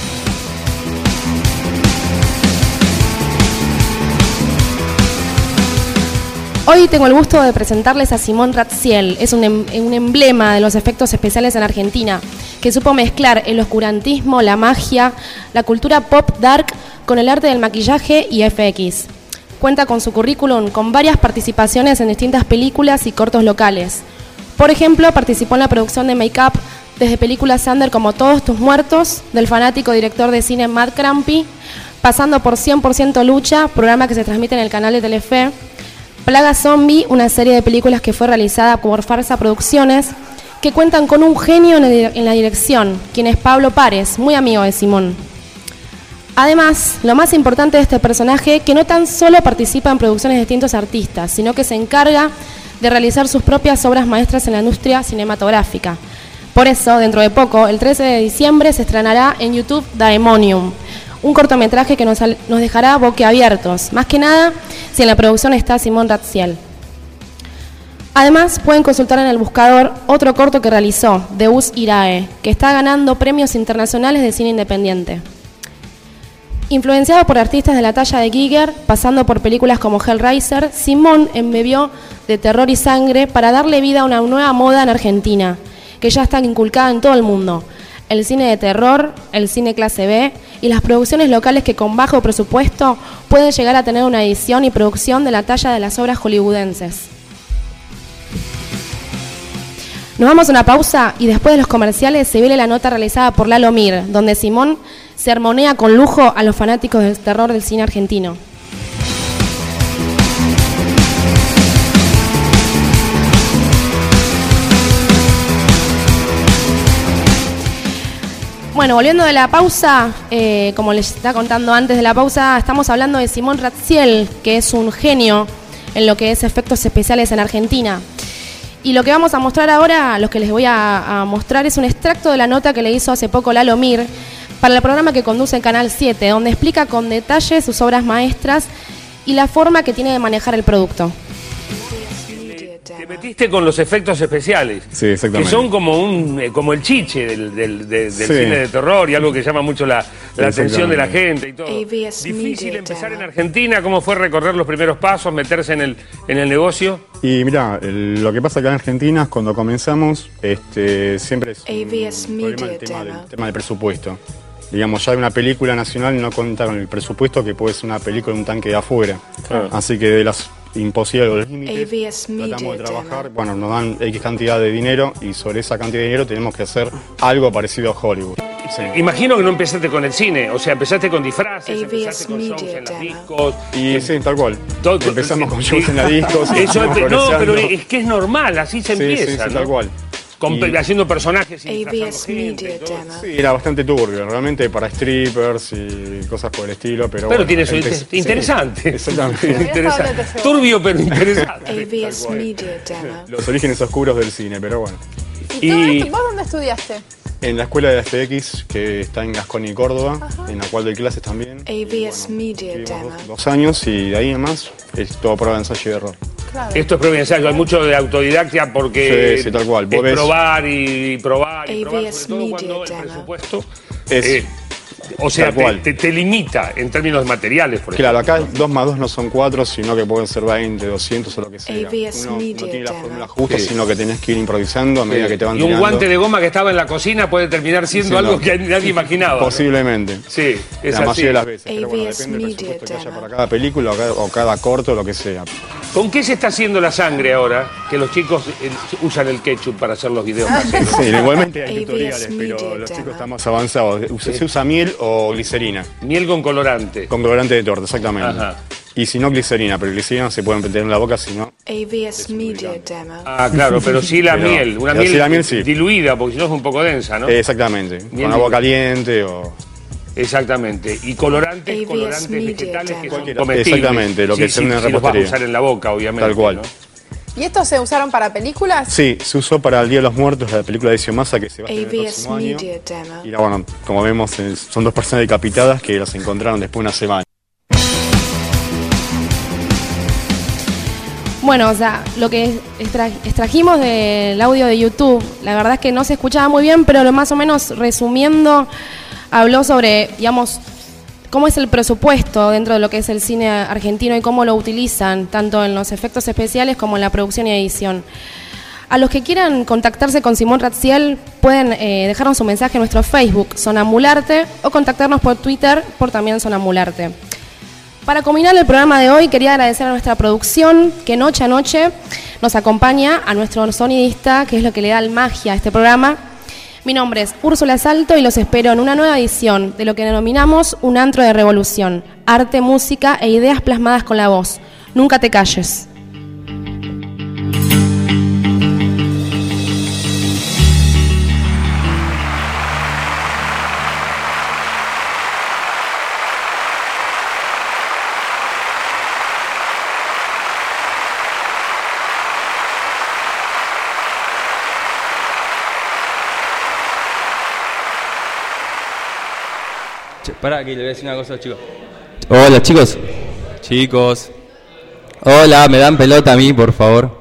Hoy tengo el gusto de presentarles a Simón Ratziel. Es un emblema de los efectos especiales en Argentina, que supo mezclar el oscurantismo, la magia, la cultura pop dark con el arte del maquillaje y FX. Cuenta con su currículum con varias participaciones en distintas películas y cortos locales. Por ejemplo, participó en la producción de Make Up desde películas under como Todos tus muertos, del fanático director de cine Matt Crampy, pasando por 100% Lucha, programa que se transmite en el canal de Telefe, Plaga Zombie, una serie de películas que fue realizada por Farsa Producciones, que cuentan con un genio en la dirección, quien es Pablo Párez, muy amigo de Simón. Además, lo más importante de este personaje, que no tan solo participa en producciones de distintos artistas, sino que se encarga de realizar sus propias obras maestras en la industria cinematográfica. Por eso, dentro de poco, el 13 de diciembre, se estrenará en YouTube Daemonium, un cortometraje que nos dejará boquiabiertos, más que nada si en la producción está Simón Ratziel. Además, pueden consultar en el buscador otro corto que realizó, Deus Irae, que está ganando premios internacionales de cine independiente. Influenciado por artistas de la talla de Giger, pasando por películas como Hellraiser, Simón embebió de terror y sangre para darle vida a una nueva moda en Argentina, que ya está inculcada en todo el mundo: el cine de terror, el cine clase B y las producciones locales que con bajo presupuesto pueden llegar a tener una edición y producción de la talla de las obras hollywoodenses. Nos vamos a una pausa y después de los comerciales se viene la nota realizada por Lalo Mir, donde Simón se armonea con lujo a los fanáticos del terror del cine argentino. Bueno, volviendo de la pausa, como les estaba contando antes de la pausa, estamos hablando de Simón Ratziel, que es un genio en lo que es efectos especiales en Argentina. Y lo que vamos a mostrar ahora, lo que les voy a mostrar, es un extracto de la nota que le hizo hace poco Lalo Mir para el programa que conduce en Canal 7, donde explica con detalle sus obras maestras y la forma que tiene de manejar el producto. Te metiste con los efectos especiales, sí, exactamente, que son como el chiche del cine de terror y algo que llama mucho la la atención de la Exactamente. gente y todo. Difícil empezar en Argentina, ¿cómo fue recorrer los primeros pasos, meterse en el negocio? Y mira, lo que pasa acá en Argentina, cuando comenzamos, siempre es un problema el tema del presupuesto. Digamos, ya una película nacional no cuenta con el presupuesto que puede ser una película de un tanque de afuera. Claro. Así que de las imposibles los límites, tratamos de trabajar, bueno, nos dan X cantidad de dinero y sobre esa cantidad de dinero tenemos que hacer algo parecido a Hollywood. Sí. Imagino que no empezaste con el cine, o sea, empezaste con disfraces, empezaste con shows en las discos. Y sí, tal cual. Empezamos con shows en las discos. Eso fuimos no, progresando. pero es que es normal, así se Sí, empieza, sí, ¿no? tal cual. Haciendo personajes y disfrazando gente y todo. Sí, era bastante turbio, realmente para strippers y cosas por el estilo, pero Pero bueno, tiene su sí, interesante. exactamente. Interesante. Turbio pero interesante. Los orígenes oscuros del cine, pero bueno. ¿Y ¿Vos dónde estudiaste? En la escuela de FX, que está en Gascón y Córdoba, en la cual doy clases también. Estuvimos 2 años y de ahí en más es todo prueba de ensayo y error. Claro. Esto es prueba de ensayo, hay mucho de autodidacta porque Sí, tal cual. es Vos ves- probar y probar y probar, sobre todo cuando el presupuesto o sea, tal cual. te limita en términos de materiales, por ejemplo. Claro, acá 2 más 2 no son 4, sino que pueden ser 20, 200 o lo que sea. Uno no tiene la fórmula justa, Sí. sino que tenés que ir improvisando a medida que te van Y un tirando. guante de goma que estaba en la cocina puede terminar siendo algo que nadie imaginaba. Posiblemente. Sí, es la así. mayoría de las veces. Pero bueno, depende del presupuesto que haya para cada película o cada corto, lo que sea. ¿Con qué se está haciendo la sangre ahora? Que los chicos usan el ketchup para hacer los videos caseros. Sí, igualmente hay tutoriales, pero los chicos están más avanzados. Se usa miel o glicerina. Miel con colorante. Con colorante de torta, exactamente. Ajá. Y si no, glicerina, pero glicerina se puede meter en la boca, si no... Ah, claro, pero sí la Pero- miel. Una pero miel, sí la miel, sí. diluida, porque si no es un poco densa, ¿no? Exactamente. Miel Con agua caliente o... Exactamente. Y colorantes vegetales que son comestibles. Exactamente, lo que se sí, vende en sí los vas a repostería. usar en la boca, obviamente. Tal cual. ¿no? ¿Y estos se usaron para películas? Sí, se usó para el Día de los Muertos, la película de Massa que se va a estrenar el próximo año. Y bueno, como vemos, son 2 personas decapitadas que las encontraron después de una semana. Bueno, o sea, lo que extrajimos del audio de YouTube, la verdad es que no se escuchaba muy bien, pero lo más o menos resumiendo, habló sobre, digamos, cómo es el presupuesto dentro de lo que es el cine argentino y cómo lo utilizan, tanto en los efectos especiales como en la producción y edición. A los que quieran contactarse con Simón Ratziel, pueden dejarnos un mensaje en nuestro Facebook, Sonambularte, o contactarnos por Twitter, por también Sonambularte. Para culminar el programa de hoy, quería agradecer a nuestra producción, que noche a noche nos acompaña, a nuestro sonidista, que es lo que le da el magia a este programa. Mi nombre es Úrsula Salto y los espero en una nueva edición de lo que denominamos un antro de revolución, arte, música e ideas plasmadas con la voz. Nunca te calles. Pará, que le voy a decir una cosa a los chicos. Hola, chicos. Chicos. Hola, ¿me dan pelota a mí, por favor?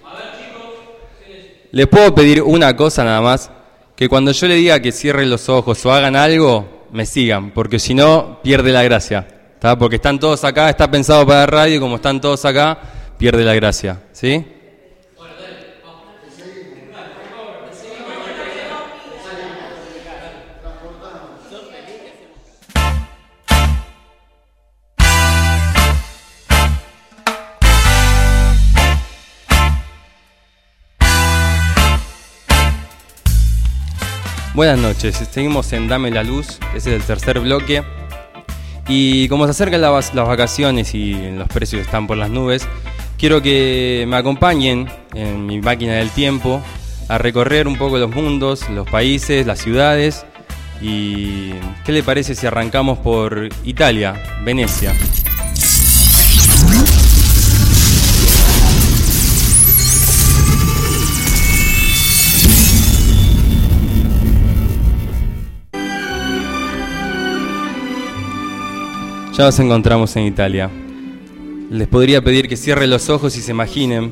Les puedo pedir una cosa nada más. Que cuando yo le diga que cierren los ojos o hagan algo, me sigan. Porque si no, pierde la gracia. ¿Tá? Porque están todos acá, está pensado para la radio y como están todos acá, pierde la gracia. ¿Sí? Buenas noches, seguimos en Dame la Luz, ese es el tercer bloque. Y como se acercan las vacaciones y los precios están por las nubes, quiero que me acompañen en mi máquina del tiempo a recorrer un poco los mundos, los países, las ciudades. ¿Y qué le parece si arrancamos por Italia, Venecia? Ya nos encontramos en Italia. Les podría pedir que cierren los ojos y se imaginen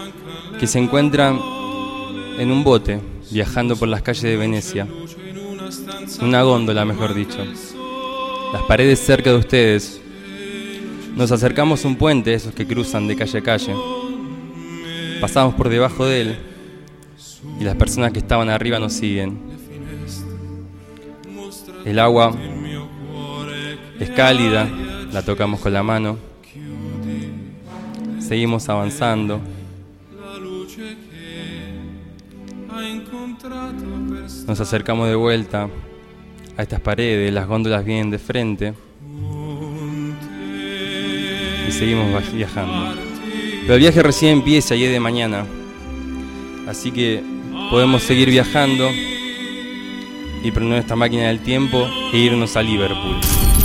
que se encuentran en un bote viajando por las calles de Venecia. una góndola, mejor dicho. Las paredes cerca de ustedes. Nos acercamos a un puente, esos que cruzan de calle a calle. Pasamos por debajo de él y las personas que estaban arriba nos siguen. El agua es cálida, la tocamos con la mano. Seguimos avanzando. Nos acercamos de vuelta a estas paredes, las góndolas vienen de frente y seguimos viajando. Pero el viaje recién empieza y es de mañana, así que podemos seguir viajando y prender esta máquina del tiempo e irnos a Liverpool.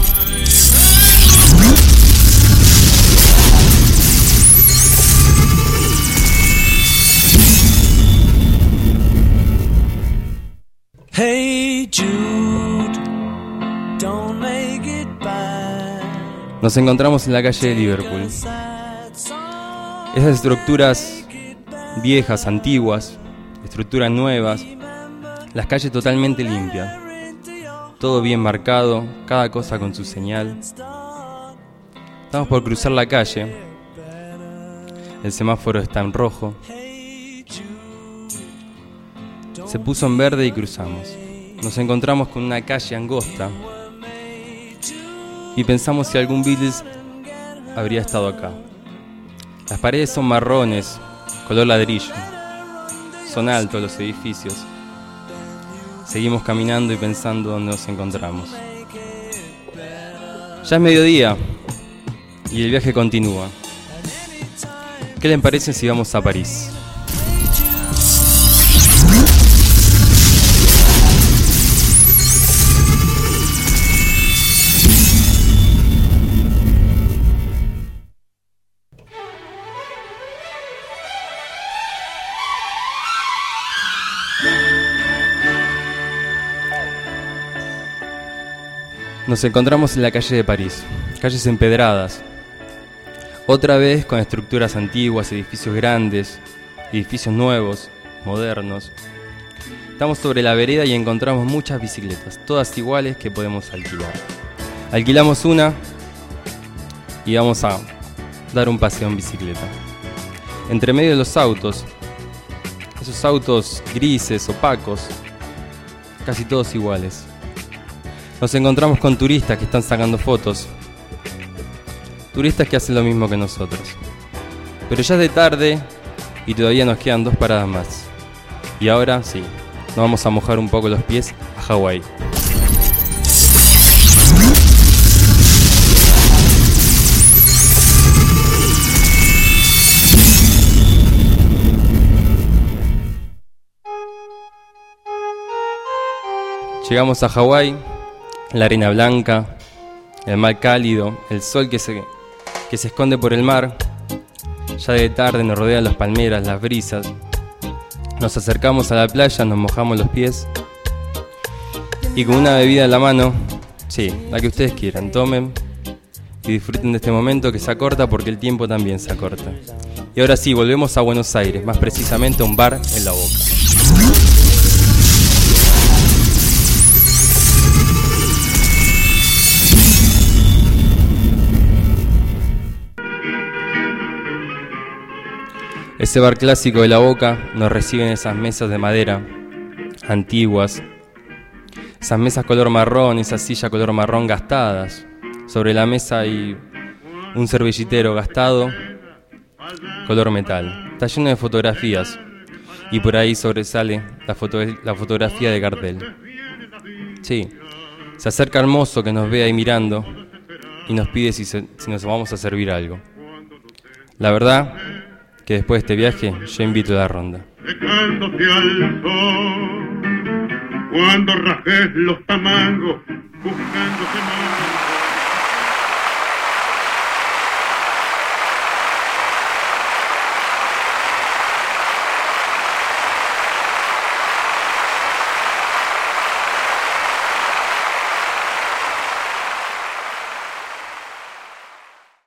Hey Jude, don't make it bad. Nos encontramos en la calle de Liverpool. Esas estructuras viejas, antiguas, estructuras nuevas, las calles totalmente limpias, todo bien marcado, cada cosa con su señal. Estamos por cruzar la calle, el semáforo está en rojo. Se puso en verde y cruzamos. Nos encontramos con una calle angosta y pensamos si algún Beatles habría estado acá. Las paredes son marrones, color ladrillo. Son altos los edificios. Seguimos caminando y pensando dónde nos encontramos. Ya es mediodía y el viaje continúa. ¿Qué les parece si vamos a París? Nos encontramos en la calle de París, calles empedradas, otra vez con estructuras antiguas, edificios grandes, edificios nuevos, modernos. Estamos sobre la vereda y encontramos muchas bicicletas, todas iguales que podemos alquilar. Alquilamos una y vamos a dar un paseo en bicicleta. Entre medio de los autos, esos autos grises, opacos, casi todos iguales. Nos encontramos con turistas que están sacando fotos. Turistas que hacen lo mismo que nosotros. Pero ya es de tarde y todavía nos quedan 2 paradas más. Y ahora sí, nos vamos a mojar un poco los pies a Hawái. Llegamos a Hawái. La arena blanca, el mar cálido, el sol que se esconde por el mar. Ya de tarde nos rodean las palmeras, las brisas. Nos acercamos a la playa, nos mojamos los pies y con una bebida en la mano, sí, la que ustedes quieran, tomen y disfruten de este momento que se acorta porque el tiempo también se acorta. Y ahora sí, volvemos a Buenos Aires, más precisamente a un bar en La Boca. Ese bar clásico de La Boca nos recibe en esas mesas de madera antiguas, esas mesas color marrón, esas sillas color marrón gastadas. Sobre la mesa hay un servillitero gastado, color metal. Está lleno de fotografías y por ahí sobresale la fotografía de Gardel. Sí, se acerca el mozo que nos ve ahí mirando y nos pide si nos vamos a servir algo. La verdad que después de este viaje yo invito a la ronda. Secándote al sol, cuando rajes los tamangos, buscando semillas.